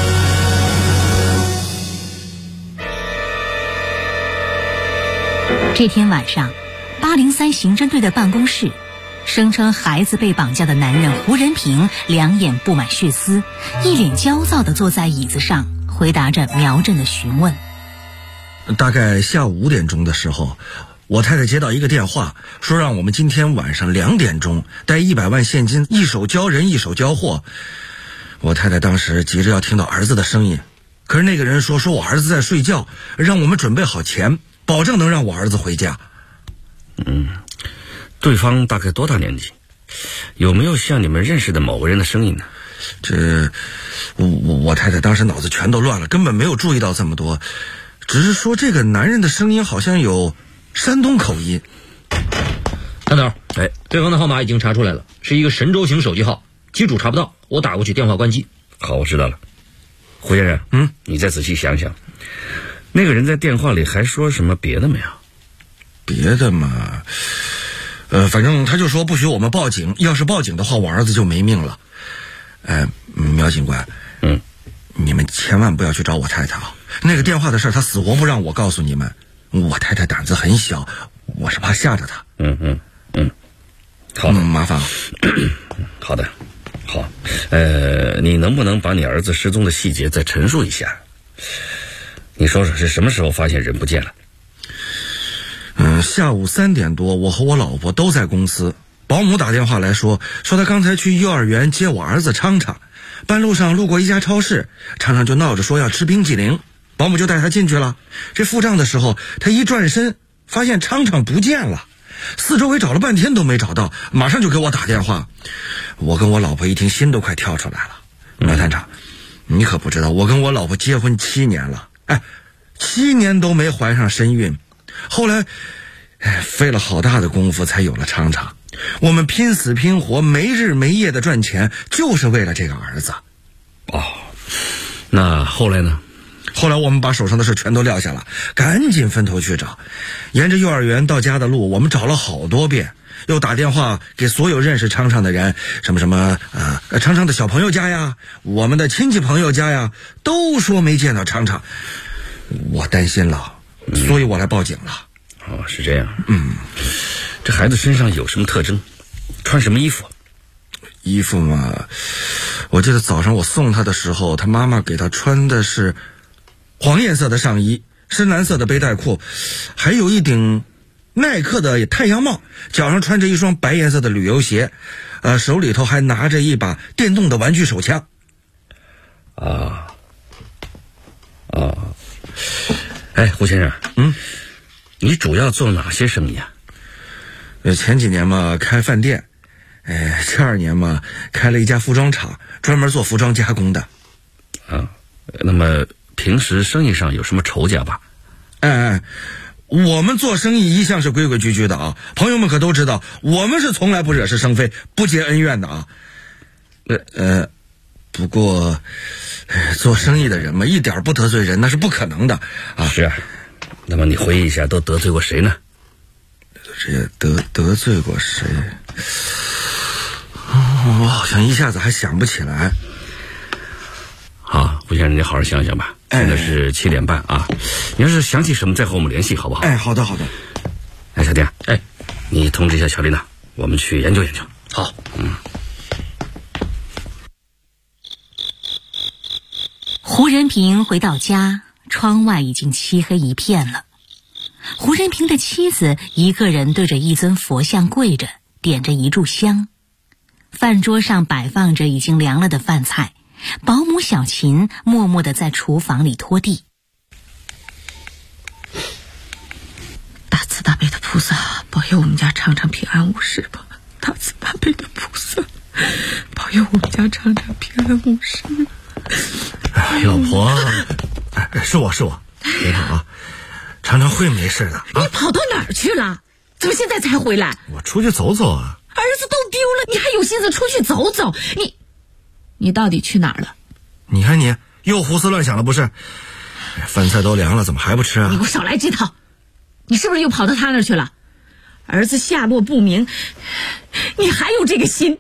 [SPEAKER 1] 这天晚上，803刑侦队的办公室，声称孩子被绑架的男人胡仁平两眼布满血丝，一脸焦躁地坐在椅子上，回答着苗振的询问。
[SPEAKER 14] 大概下午5点钟的时候，我太太接到一个电话，说让我们今天晚上2点钟带100万现金，一手交人一手交货。我太太当时急着要听到儿子的声音，可是那个人说我儿子在睡觉，让我们准备好钱，保证能让我儿子回家。
[SPEAKER 9] 对方大概多大年纪？有没有像你们认识的某个人的声音呢？
[SPEAKER 14] 我太太当时脑子全都乱了，根本没有注意到这么多，只是说这个男人的声音好像有山东口音。
[SPEAKER 15] 探头，对方的号码已经查出来了，是一个神州行手机号，机主查不到，我打过去电话关机。
[SPEAKER 9] 好，我知道了。胡先生，你再仔细想想，那个人在电话里还说什么别的没有？
[SPEAKER 14] 别的嘛，反正他就说不许我们报警，要是报警的话，我儿子就没命了。苗警官，你们千万不要去找我太太啊！那个电话的事他死活不让我告诉你们。我太太胆子很小，我是怕吓着她。
[SPEAKER 9] 好，
[SPEAKER 14] 麻烦了。
[SPEAKER 9] 好的，好，你能不能把你儿子失踪的细节再陈述一下？你说说是什么时候发现人不见了？
[SPEAKER 14] 下午3点多，我和我老婆都在公司，保姆打电话来说他刚才去幼儿园接我儿子昌昌，半路上路过一家超市，昌昌就闹着说要吃冰淇淋，保姆就带他进去了。这付账的时候，他一转身发现昌昌不见了，四周围找了半天都没找到，马上就给我打电话。我跟我老婆一听心都快跳出来了。苗探长，你可不知道，我跟我老婆结婚7年了，7年都没怀上身孕，后来费了好大的功夫才有了昌昌。我们拼死拼活没日没夜的赚钱，就是为了这个儿子。
[SPEAKER 9] 那后来呢？
[SPEAKER 14] 后来我们把手上的事全都撂下了，赶紧分头去找。沿着幼儿园到家的路，我们找了好多遍，又打电话给所有认识昌昌的人，昌昌的小朋友家呀，我们的亲戚朋友家呀，都说没见到昌昌。我担心了，所以我来报警了。
[SPEAKER 9] 哦，是这样。这孩子身上有什么特征？穿什么衣服？
[SPEAKER 14] 衣服嘛，我记得早上我送他的时候，他妈妈给他穿的是黄颜色的上衣，深蓝色的背带裤，还有一顶耐克的太阳帽，脚上穿着一双白颜色的旅游鞋，手里头还拿着一把电动的玩具手枪。
[SPEAKER 9] 哎，胡先生，你主要做哪些生意啊？
[SPEAKER 14] 前几年嘛开饭店，第2年嘛开了一家服装厂，专门做服装加工的。
[SPEAKER 9] 那么平时生意上有什么仇家吧？
[SPEAKER 14] 我们做生意一向是规规矩矩的啊，朋友们可都知道，我们是从来不惹是生非，不结恩怨的啊。不过做生意的人嘛，一点不得罪人那是不可能的啊。
[SPEAKER 9] 是啊，那么你回忆一下，都得罪过谁呢？
[SPEAKER 14] 这得罪过谁？我好像一下子还想不起来。
[SPEAKER 9] 好，胡先生，你好好想想吧。现在是7点半啊，你要是想起什么再和我们联系，好不好？
[SPEAKER 14] 好的。
[SPEAKER 9] 哎，小丁，你通知一下乔丽娜，我们去研究研究。
[SPEAKER 15] 好。
[SPEAKER 1] 胡仁平回到家，窗外已经漆黑一片了。胡仁平的妻子一个人对着一尊佛像跪着，点着一炷香。饭桌上摆放着已经凉了的饭菜，保姆小琴默默地在厨房里拖地。
[SPEAKER 16] 大慈大悲的菩萨，保佑我们家昌昌平安无事吧！大慈大悲的菩萨，保佑我们家昌昌平安无事。
[SPEAKER 14] 老婆，是我，你好啊，常常会没事的。
[SPEAKER 16] 你跑到哪儿去了？怎么现在才回来？
[SPEAKER 14] 我出去走走啊。
[SPEAKER 16] 儿子都丢了，你还有心思出去走走？你到底去哪儿了？
[SPEAKER 14] 你看你又胡思乱想了不是？饭菜都凉了，怎么还不吃啊？
[SPEAKER 16] 你给我少来这套！你是不是又跑到他那儿去了？儿子下落不明，你还有这个心？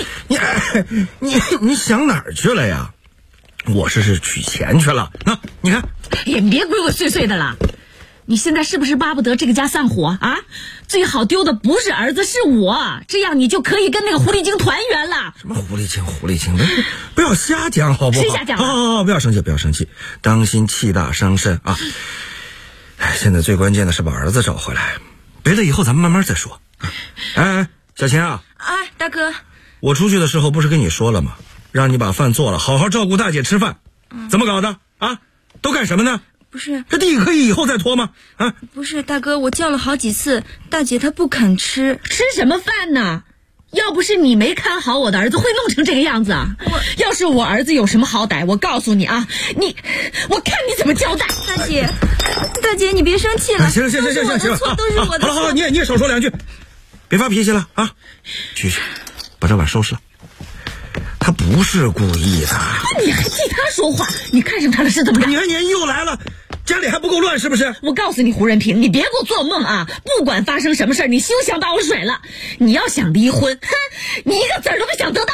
[SPEAKER 14] 你想哪儿去了呀？我是取钱去了。那你看，
[SPEAKER 16] 也别鬼鬼祟祟的了。你现在是不是巴不得这个家散伙啊？最好丢的不是儿子，是我，这样你就可以跟那个狐狸精团圆了。
[SPEAKER 14] 什么狐狸精？不要瞎讲好不好？
[SPEAKER 16] 谁瞎讲？
[SPEAKER 14] 不要生气，当心气大伤身啊！现在最关键的是把儿子找回来，别的以后咱们慢慢再说。小琴啊！
[SPEAKER 10] 大哥，
[SPEAKER 14] 我出去的时候不是跟你说了吗？让你把饭做了，好好照顾大姐吃饭。怎么搞的啊？都干什么呢？
[SPEAKER 10] 不是，
[SPEAKER 14] 这地可以以后再拖吗？
[SPEAKER 10] 不是，大哥，我叫了好几次，大姐她不肯吃。
[SPEAKER 16] 吃什么饭呢？要不是你没看好我的儿子，会弄成这个样子啊！要是我儿子有什么好歹，我告诉你啊，我看你怎么交代。
[SPEAKER 10] 大姐，你别生气了。
[SPEAKER 14] 行，
[SPEAKER 10] 都是我的错，都是我的错。
[SPEAKER 14] 好，你也少说两句，别发脾气了啊！去，把这碗收拾了。他不是故意的。
[SPEAKER 16] 你还替他说话？你看上他了是怎么着？
[SPEAKER 14] 你看你又来了，家里还不够乱是不是？
[SPEAKER 16] 我告诉你，胡仁平，你别给我做梦啊！不管发生什么事，你休想把我甩了。你要想离婚，你一个子儿都别想得到。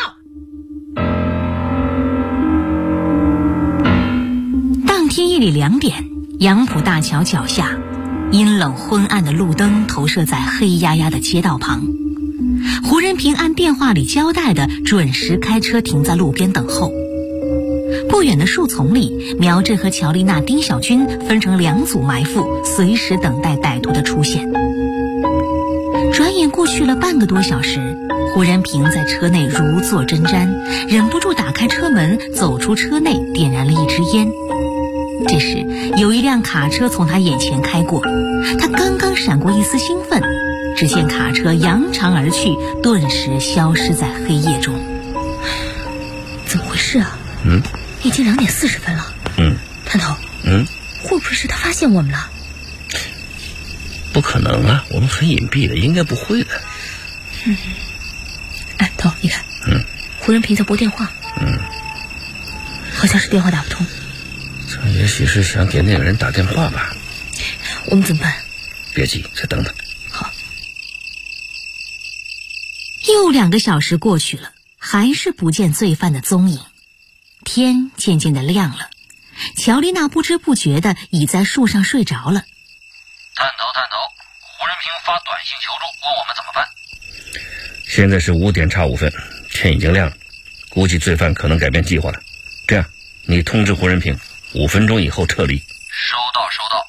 [SPEAKER 1] 当天夜里2点，杨浦大桥脚下，阴冷昏暗的路灯投射在黑压压的街道旁。胡仁平按电话里交代的准时开车停在路边等候。不远的树丛里，苗振和乔丽娜、丁小军分成2组埋伏，随时等待歹徒的出现。转眼过去了半个多小时，胡仁平在车内如坐针毡，忍不住打开车门，走出车内，点燃了一支烟。这时，有一辆卡车从他眼前开过，他刚刚闪过一丝兴奋，只见卡车扬长而去，顿时消失在黑夜中。
[SPEAKER 16] 怎么回事啊？已经2点40分了。探头，会不会是他发现我们了？
[SPEAKER 9] 不可能啊，我们很隐蔽的，应该不会的。
[SPEAKER 16] 头，你看，胡仁平在拨电话。好
[SPEAKER 17] 好像是电话打不通。
[SPEAKER 9] 这也许是想给那个人打电话吧。
[SPEAKER 17] 我们怎么办？
[SPEAKER 9] 别急，再等等。
[SPEAKER 17] 好。
[SPEAKER 1] 又2个小时过去了，还是不见罪犯的踪影。天渐渐的亮了，乔丽娜不知不觉的倚在树上睡着了。
[SPEAKER 15] 探头，胡仁平发短信求助，问我们怎么办。
[SPEAKER 9] 现在是5点差5分，天已经亮了，估计罪犯可能改变计划了。这样，你通知胡仁平，5分钟以后撤离。
[SPEAKER 15] 收到。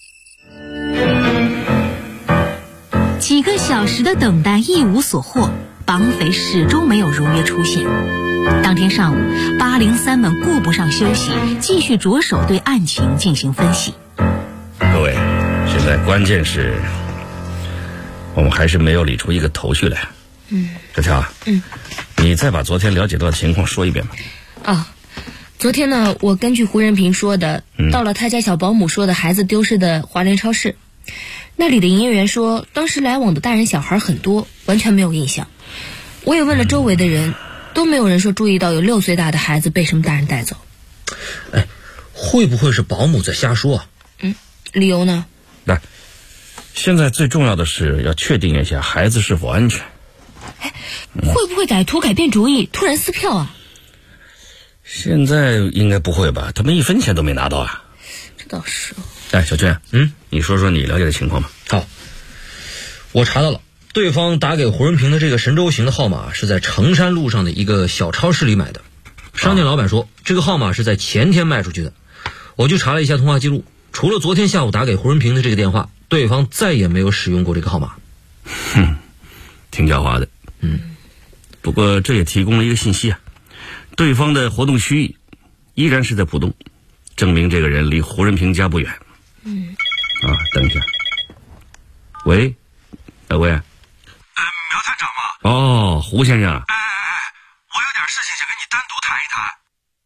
[SPEAKER 1] 几个小时的等待一无所获，绑匪始终没有如约出现。当天上午，803们顾不上休息，继续着手对案情进行分析。
[SPEAKER 9] 各位，现在关键是我们还是没有理出一个头绪来。小乔，你再把昨天了解到的情况说一遍吧。
[SPEAKER 17] 昨天呢，我根据胡仁平说的，到了他家小保姆说的孩子丢失的华联超市，那里的营业员说，当时来往的大人小孩很多，完全没有印象。我也问了周围的人，都没有人说注意到有6岁大的孩子被什么大人带走。
[SPEAKER 15] 会不会是保姆在瞎说啊？
[SPEAKER 17] 理由呢？
[SPEAKER 9] 来，现在最重要的是要确定一下孩子是否安全。
[SPEAKER 17] 会不会歹徒改变主意，突然撕票啊？
[SPEAKER 9] 现在应该不会吧？他们1分钱都没拿到啊。
[SPEAKER 17] 这倒是。
[SPEAKER 9] 小娟，你说说你了解的情况吧。
[SPEAKER 15] 好，我查到了，对方打给胡仁平的这个神州行的号码是在城山路上的一个小超市里买的。商店老板说，这个号码是在前天卖出去的。我就查了一下通话记录，除了昨天下午打给胡仁平的这个电话，对方再也没有使用过这个号码。
[SPEAKER 9] 挺狡猾的。不过这也提供了一个信息啊，对方的活动区域依然是在浦东，证明这个人离胡仁平家不远。等一下。喂，喂。
[SPEAKER 14] 苗探长吗？
[SPEAKER 9] 胡先生。
[SPEAKER 14] 我有点事情想跟你单独谈一谈。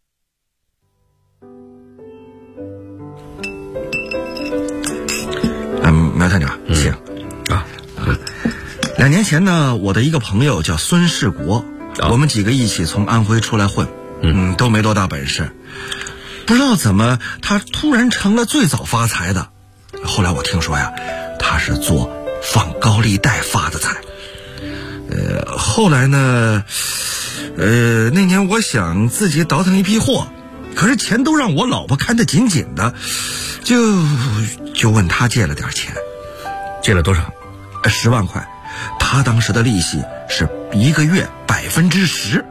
[SPEAKER 14] 苗探长，请。2年前呢，我的一个朋友叫孙世国，我们几个一起从安徽出来混，都没多大本事，不知道怎么他突然成了最早发财的。后来我听说呀，他是做放高利贷发的财。后来呢，那年我想自己倒腾一批货，可是钱都让我老婆看得紧紧的，就问他借了点钱。
[SPEAKER 9] 借了多少
[SPEAKER 14] ？10万块。他当时的利息是1个月10%。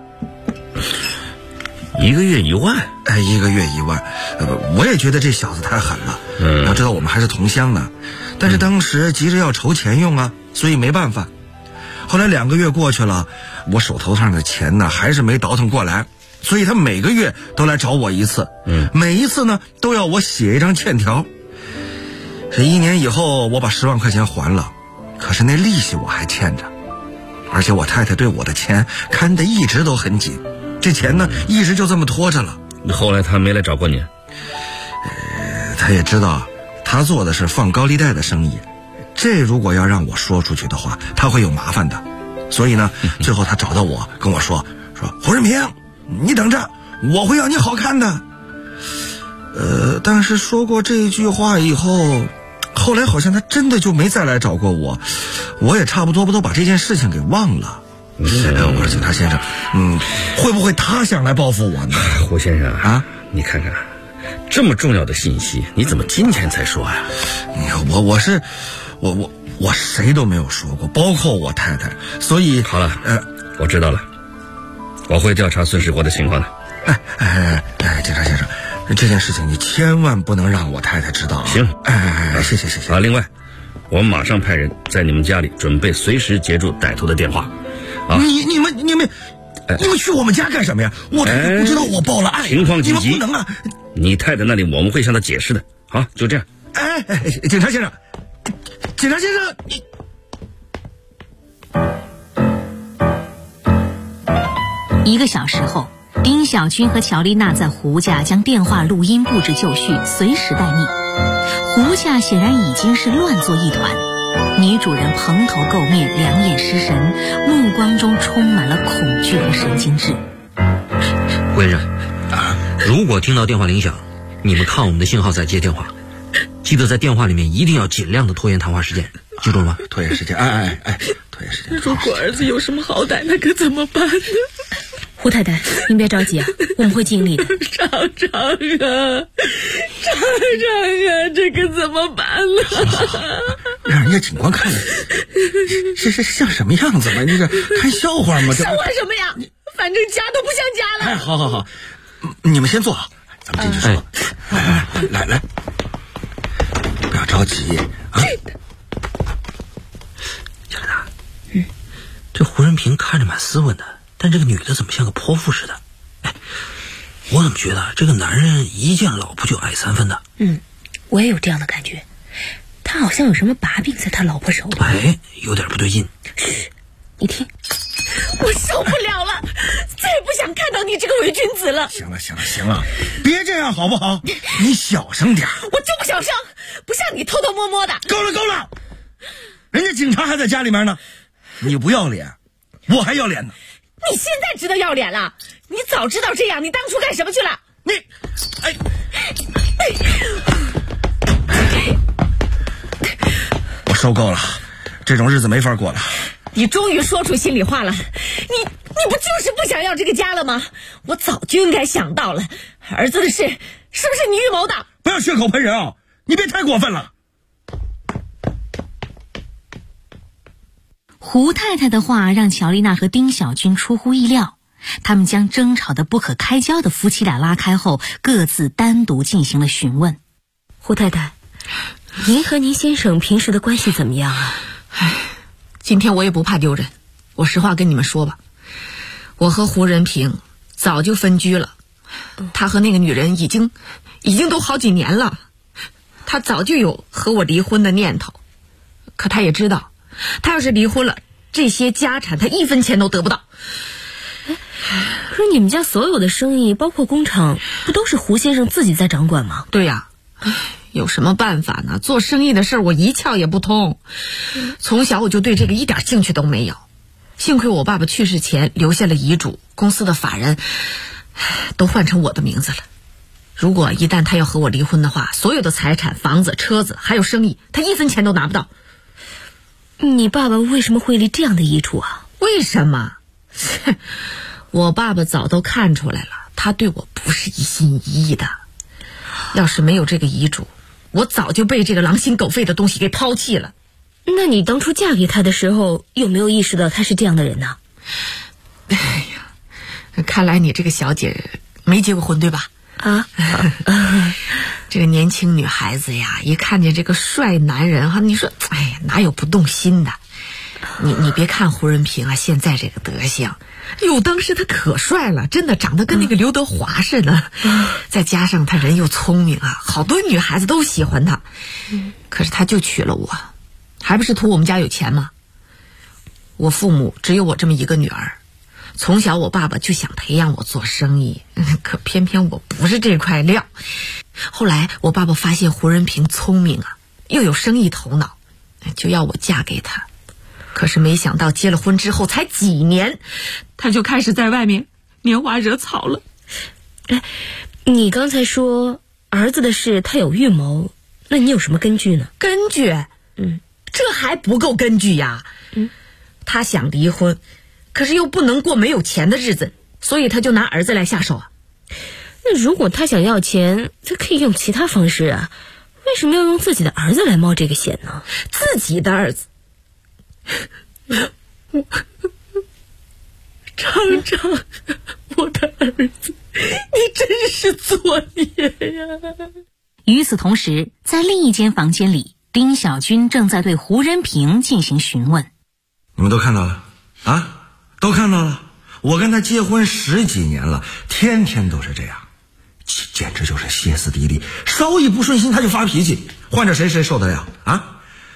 [SPEAKER 9] 1个月1万
[SPEAKER 14] ？1个月1万。我也觉得这小子太狠了。要知道我们还是同乡呢，但是当时急着要筹钱用啊，所以没办法。后来2个月过去了，我手头上的钱呢还是没倒腾过来，所以他每个月都来找我一次。每一次呢都要我写一张欠条。这1年以后，我把10万块钱还了，可是那利息我还欠着，而且我太太对我的钱看得一直都很紧，这钱呢一直就这么拖着了。
[SPEAKER 9] 后来他没来找过你？
[SPEAKER 14] 他也知道他做的是放高利贷的生意，这如果要让我说出去的话，他会有麻烦的。所以呢，最后他找到我跟我说胡仁平，你等着，我会要你好看的。但是说过这句话以后，后来好像他真的就没再来找过我，我也差不多都把这件事情给忘了。我说警察先生，会不会他想来报复我呢？
[SPEAKER 9] 胡先生啊，你看看，这么重要的信息，你怎么今天才说呀？我
[SPEAKER 14] 谁都没有说过，包括我太太，所以
[SPEAKER 9] 好了，我知道了，我会调查孙世国的情况的。
[SPEAKER 14] 警察先生，这件事情你千万不能让我太太知道啊。
[SPEAKER 9] 行，
[SPEAKER 14] 谢谢。
[SPEAKER 9] 另外，我们马上派人在你们家里准备随时截住歹徒的电话。
[SPEAKER 14] 你们去我们家干什么呀？我太太不知道我报了案，
[SPEAKER 9] 情况紧急，
[SPEAKER 14] 你们不能啊！
[SPEAKER 9] 你太太那里我们会向她解释的。好，就这样。
[SPEAKER 14] 警察先生，你。
[SPEAKER 1] 1个小时后，丁小军和乔丽娜在胡家将电话录音布置就绪，随时待命。胡家显然已经是乱作一团，女主人蓬头垢面，两眼失神，目光中充满了恐惧和神经质。
[SPEAKER 15] 胡先生， 如果听到电话铃响，你们看我们的信号再接电话，记得在电话里面一定要尽量的拖延谈话时间，记住了吗？
[SPEAKER 14] 拖延时间，拖延时间。
[SPEAKER 16] 如果儿子有什么好歹，那可怎么办呢？
[SPEAKER 17] 胡太太，您别着急啊，我们会尽力的。
[SPEAKER 16] 厂长啊，这可怎么办呢？
[SPEAKER 14] 好，让人家警官看了，这像什么样子吗？你这看笑话吗？
[SPEAKER 16] 笑话什么呀？反正家都不像家了。
[SPEAKER 14] 好，你们先坐好，咱们进去说。来，不要着急啊。
[SPEAKER 15] 小丽娜，这胡仁平看着蛮斯文的，但这个女的怎么像个泼妇似的？我怎么觉得这个男人一见老婆就爱三分的？
[SPEAKER 17] 我也有这样的感觉，他好像有什么把柄在他老婆手里。
[SPEAKER 15] 有点不对劲。
[SPEAKER 17] 嘘，你听。
[SPEAKER 16] 我受不了了，再也不想看到你这个伪君子了。
[SPEAKER 14] 行了，别这样好不好？你小声点。
[SPEAKER 16] 我就不小声，不像你偷偷摸摸的。
[SPEAKER 14] 够了，人家警察还在家里面呢，你不要脸，我还要脸呢。
[SPEAKER 16] 你现在知道要脸了？你早知道这样，你当初干什么去了？
[SPEAKER 14] 我受够了，这种日子没法过了。
[SPEAKER 16] 你终于说出心里话了，你不就是不想要这个家了吗？我早就应该想到了，儿子的事是不是你预谋的？
[SPEAKER 14] 不要血口喷人啊！你别太过分了。
[SPEAKER 1] 胡太太的话让乔丽娜和丁小军出乎意料，他们将争吵得不可开交的夫妻俩拉开后，各自单独进行了询问。
[SPEAKER 17] 胡太太，您和您先生平时的关系怎么样啊？
[SPEAKER 6] 今天我也不怕丢人，我实话跟你们说吧，我和胡仁平早就分居了，他和那个女人已经都好几年了，他早就有和我离婚的念头，可他也知道，他要是离婚了，这些家产他一分钱都得不到。
[SPEAKER 17] 可是你们家所有的生意，包括工厂，不都是胡先生自己在掌管吗？
[SPEAKER 6] 对呀，有什么办法呢？做生意的事儿我一窍也不通，从小我就对这个一点兴趣都没有。幸亏我爸爸去世前留下了遗嘱，公司的法人都换成我的名字了。如果一旦他要和我离婚的话，所有的财产、房子、车子还有生意，他一分钱都拿不到。
[SPEAKER 17] 你爸爸为什么会立这样的遗嘱啊？
[SPEAKER 6] 为什么？我爸爸早都看出来了，他对我不是一心一意的。要是没有这个遗嘱，我早就被这个狼心狗肺的东西给抛弃了。
[SPEAKER 17] 那你当初嫁给他的时候，有没有意识到他是这样的人呢？
[SPEAKER 6] 看来你这个小姐没结过婚对吧？这个年轻女孩子呀，一看见这个帅男人哈，你说哪有不动心的？你别看胡仁平啊，现在这个德行，当时他可帅了，真的长得跟那个刘德华似的，再加上他人又聪明啊，好多女孩子都喜欢他。可是他就娶了我，还不是图我们家有钱吗？我父母只有我这么一个女儿，从小我爸爸就想培养我做生意，可偏偏我不是这块料。后来我爸爸发现胡仁平聪明啊，又有生意头脑，就要我嫁给他。可是没想到结了婚之后才几年，他就开始在外面拈花惹草了。
[SPEAKER 17] 你刚才说儿子的事他有预谋，那你有什么根据呢？
[SPEAKER 6] 根据？这还不够根据呀。他想离婚，可是又不能过没有钱的日子，所以他就拿儿子来下手啊。
[SPEAKER 17] 那如果他想要钱，他可以用其他方式啊，为什么要用自己的儿子来冒这个险呢？
[SPEAKER 6] 自己的儿子？厂长，我的儿子，你真是作孽呀！
[SPEAKER 1] 与此同时，在另一间房间里，丁小军正在对胡仁平进行询问。
[SPEAKER 14] 你们都看到了啊？都看到了。我跟他结婚10几年了，天天都是这样，简直就是歇斯底里，稍一不顺心他就发脾气，换着谁受得了啊？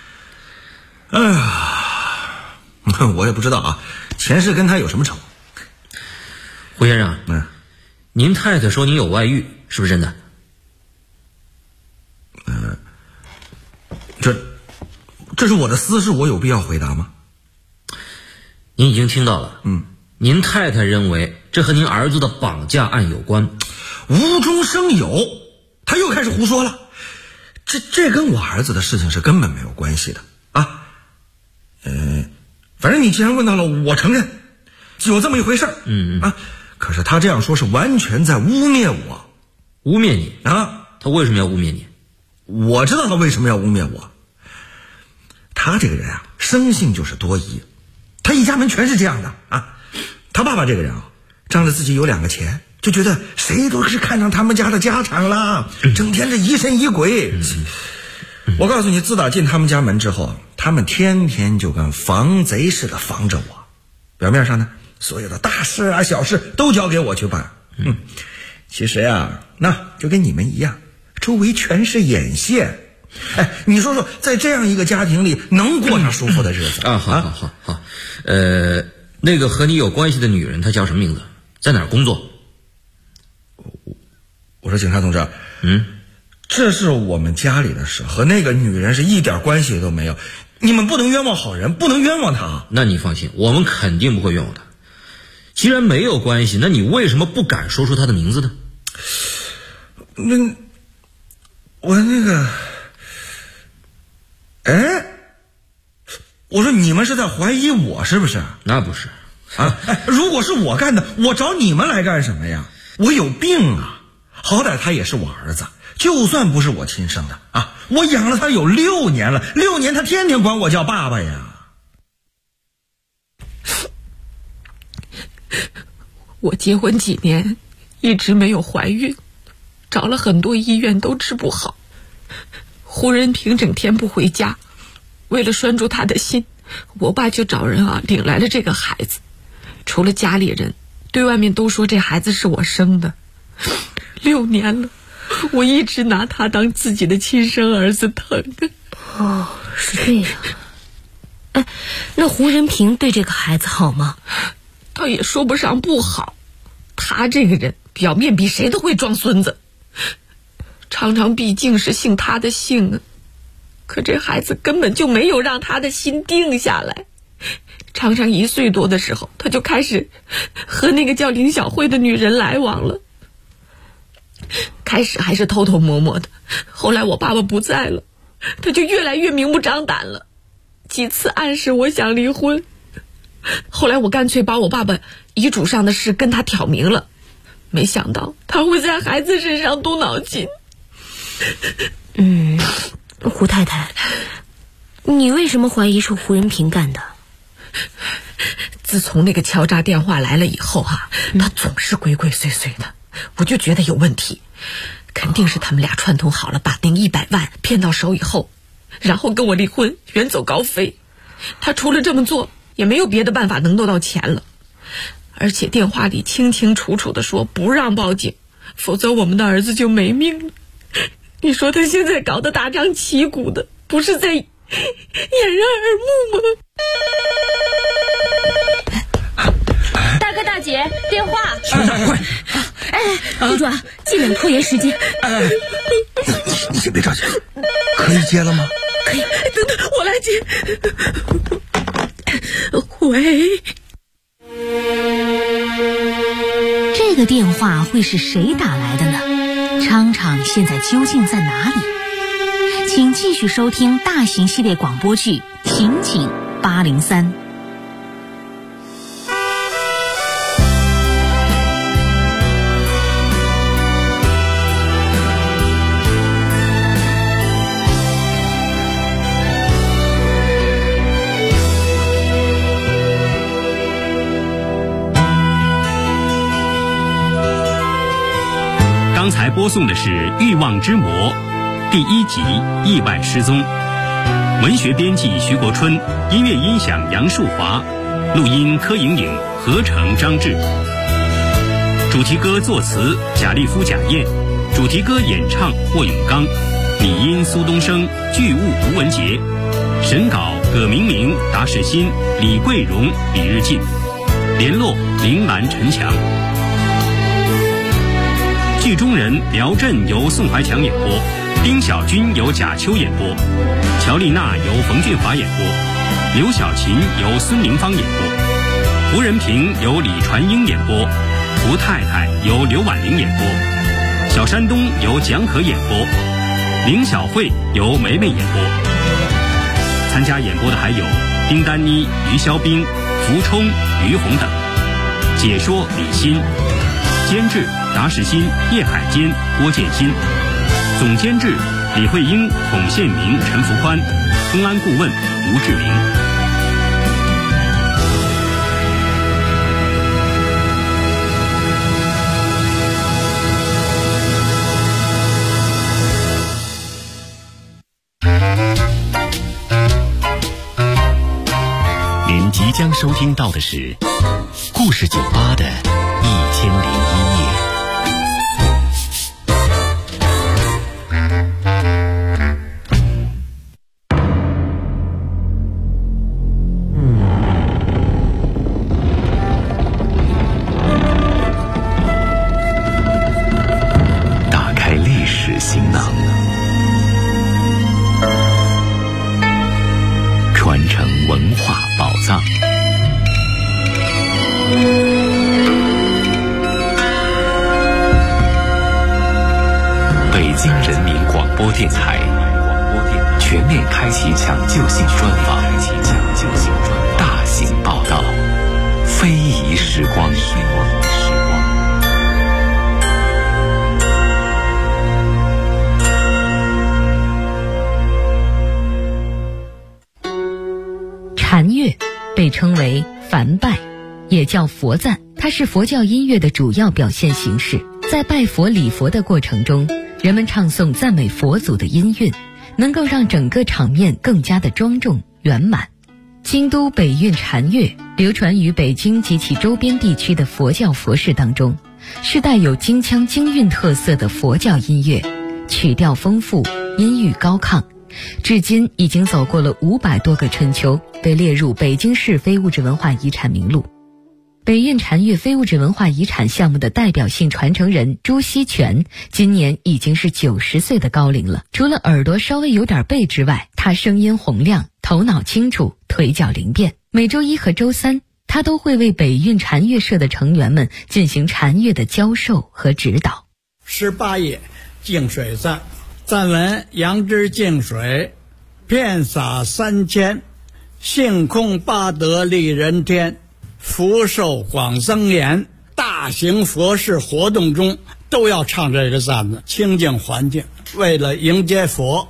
[SPEAKER 14] 我也不知道啊，前世跟他有什么仇。
[SPEAKER 15] 胡先生，您太太说您有外遇，是不是真的？
[SPEAKER 14] 这是我的私事，我有必要回答吗？
[SPEAKER 15] 您已经听到了。您太太认为这和您儿子的绑架案有关。
[SPEAKER 14] 无中生有，他又开始胡说了。这跟我儿子的事情是根本没有关系的啊。反正你既然问到了，我承认有这么一回事啊。可是他这样说是完全在污蔑我。
[SPEAKER 15] 污蔑你
[SPEAKER 14] 啊？
[SPEAKER 15] 他为什么要污蔑你？
[SPEAKER 14] 我知道他为什么要污蔑我。他这个人啊，生性就是多疑，他一家门全是这样的啊。他爸爸这个人啊，仗着自己有2个钱，就觉得谁都是看上他们家的家产了，整天这疑神疑鬼。我告诉你，自打进他们家门之后，他们天天就跟防贼似的防着我。表面上呢，所有的大事啊小事都交给我去办。其实呀，那就跟你们一样，周围全是眼线。你说说，在这样一个家庭里，能过上舒服的日子
[SPEAKER 15] 啊？好，那个和你有关系的女人，她叫什么名字？在哪儿工作？
[SPEAKER 14] 我说警察同志，这是我们家里的事，和那个女人是一点关系都没有。你们不能冤枉好人，不能冤枉她。
[SPEAKER 15] 那你放心，我们肯定不会冤枉她。既然没有关系，那你为什么不敢说出她的名字呢？
[SPEAKER 14] 我我说你们是在怀疑我是不是？
[SPEAKER 15] 那不是
[SPEAKER 14] 啊！如果是我干的，我找你们来干什么呀？我有病啊！好歹他也是我儿子，就算不是我亲生的啊，我养了他有6年了，6年他天天管我叫爸爸呀。
[SPEAKER 16] 我结婚几年，一直没有怀孕，找了很多医院都治不好。胡仁平整天不回家，为了拴住他的心，我爸就找人领来了这个孩子。除了家里人，对外面都说这孩子是我生的。6年了，我一直拿他当自己的亲生儿子疼。
[SPEAKER 17] 是这样。那胡仁平对这个孩子好吗？
[SPEAKER 16] 倒也说不上不好，他这个人表面比谁都会装孙子，常常毕竟是姓他的姓啊。可这孩子根本就没有让他的心定下来，常常1岁多的时候，他就开始和那个叫林小慧的女人来往了。开始还是偷偷摸摸的，后来我爸爸不在了，他就越来越明目张胆了，几次暗示我想离婚。后来我干脆把我爸爸遗嘱上的事跟他挑明了，没想到他会在孩子身上动脑筋。
[SPEAKER 17] 胡太太，你为什么怀疑是胡仁平干的？
[SPEAKER 16] 自从那个敲诈电话来了以后他总是鬼鬼祟祟的，我就觉得有问题，肯定是他们俩串通好了，把那100万骗到手以后，然后跟我离婚，远走高飞。他除了这么做，也没有别的办法能弄到钱了。而且电话里清清楚楚的说不让报警，否则我们的儿子就没命了。你说他现在搞得大张旗鼓的，不是在掩人耳目
[SPEAKER 17] 吗？大哥大姐，电话！
[SPEAKER 14] 快！
[SPEAKER 17] 记住尽量拖延时间。
[SPEAKER 14] 你先别着急，可以接了吗？
[SPEAKER 16] 可以，等等，我来接。喂。
[SPEAKER 1] 这个电话会是谁打来的呢？昌昌现在究竟在哪里？请继续收听大型系列广播剧《刑警803》。
[SPEAKER 12] 刚才播送的是《欲望之魔》第1集《意外失踪》，文学编辑徐国春，音乐音响杨树华，录音柯莹莹，合成张志。主题歌作词贾立夫、贾燕，主题歌演唱霍永刚，拟音苏东升，剧务吴文杰，审稿葛明明、达世新、李桂荣、李日进，联络林兰、陈强。剧中人苗震由宋怀强演播，丁小军由贾秋演播，乔丽娜由冯俊华演播，刘晓琴由孙明芳演播，胡仁平由李传英演播， 福太太由刘婉玲演播，小山东由蒋可演播，林小慧由梅梅演播。参加演播的还有丁丹妮、于肖冰、福冲、于红等。解说李欣，监制达世新、叶海坚、郭建新，总监制李慧英、孔宪明、陈福宽，公安顾问吴志明。
[SPEAKER 18] 您即将收听到的是故事酒吧的1001夜。打开历史行囊，传承文化宝藏。北京人民广播电台全面开启抢救性专访，大型报道，非遗时光。
[SPEAKER 19] 禅乐被称为梵拜，也叫佛赞，它是佛教音乐的主要表现形式。在拜佛礼佛的过程中，人们唱诵赞美佛祖的音韵，能够让整个场面更加的庄重圆满。京都北韵禅乐流传于北京及其周边地区的佛教佛事当中，是带有京腔京韵特色的佛教音乐，曲调丰富，音域高亢，至今已经走过了500多个春秋，被列入北京市非物质文化遗产名录。北韵禅乐非物质文化遗产项目的代表性传承人朱锡全今年已经是90岁的高龄了。除了耳朵稍微有点背之外，他声音洪亮，头脑清楚，腿脚灵便。每周一和周三，他都会为北韵禅乐社的成员们进行禅乐的教授和指导。
[SPEAKER 20] 18页净水赞，赞文：杨枝净水，遍洒3000，性空八德利人天，福寿广增延。大型佛事活动中都要唱这个赞子，清净环境，为了迎接佛。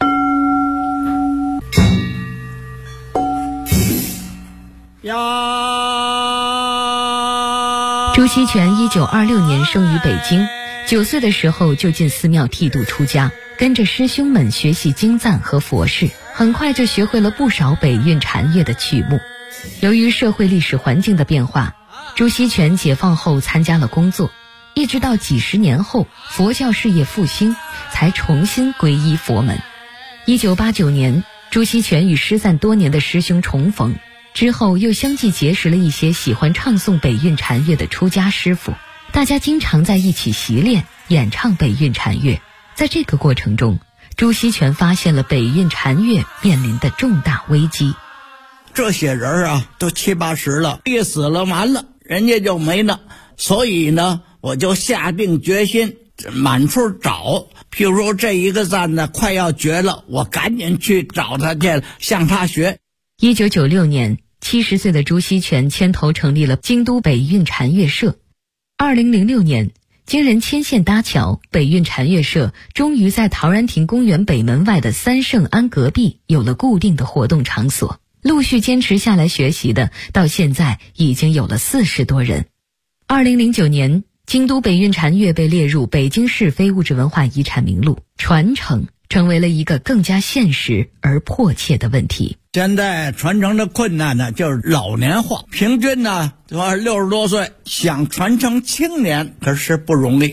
[SPEAKER 19] 朱锡全1926年生于北京，9岁的时候就进寺庙剃度出家，跟着师兄们学习经赞和佛事，很快就学会了不少北韵禅乐的曲目。由于社会历史环境的变化，朱锡全解放后参加了工作，一直到几十年后佛教事业复兴，才重新皈依佛门。1989年，朱锡全与失散多年的师兄重逢，之后又相继结识了一些喜欢唱诵北韵禅乐的出家师傅，大家经常在一起习练演唱北韵禅乐。在这个过程中，朱锡全发现了北韵禅乐面临的重大危机。
[SPEAKER 20] 这些人啊，都70、80了，一死了完了，人家就没了。所以呢，我就下定决心满处找。譬如说这一个赞呢快要绝了，我赶紧去找他去，向他学。
[SPEAKER 19] 1996年，70岁的朱锡全牵头成立了京都北韵禅乐社。2006年，经人牵线搭桥，北韵禅乐社终于在陶然亭公园北门外的三圣庵隔壁有了固定的活动场所。陆续坚持下来学习的，到现在已经有了40多人。2009年，京都北韵禅乐被列入北京市非物质文化遗产名录，传承成为了一个更加现实而迫切的问题。
[SPEAKER 20] 现在传承的困难呢，就是老年化，平均呢60多岁，想传承青年可是不容易。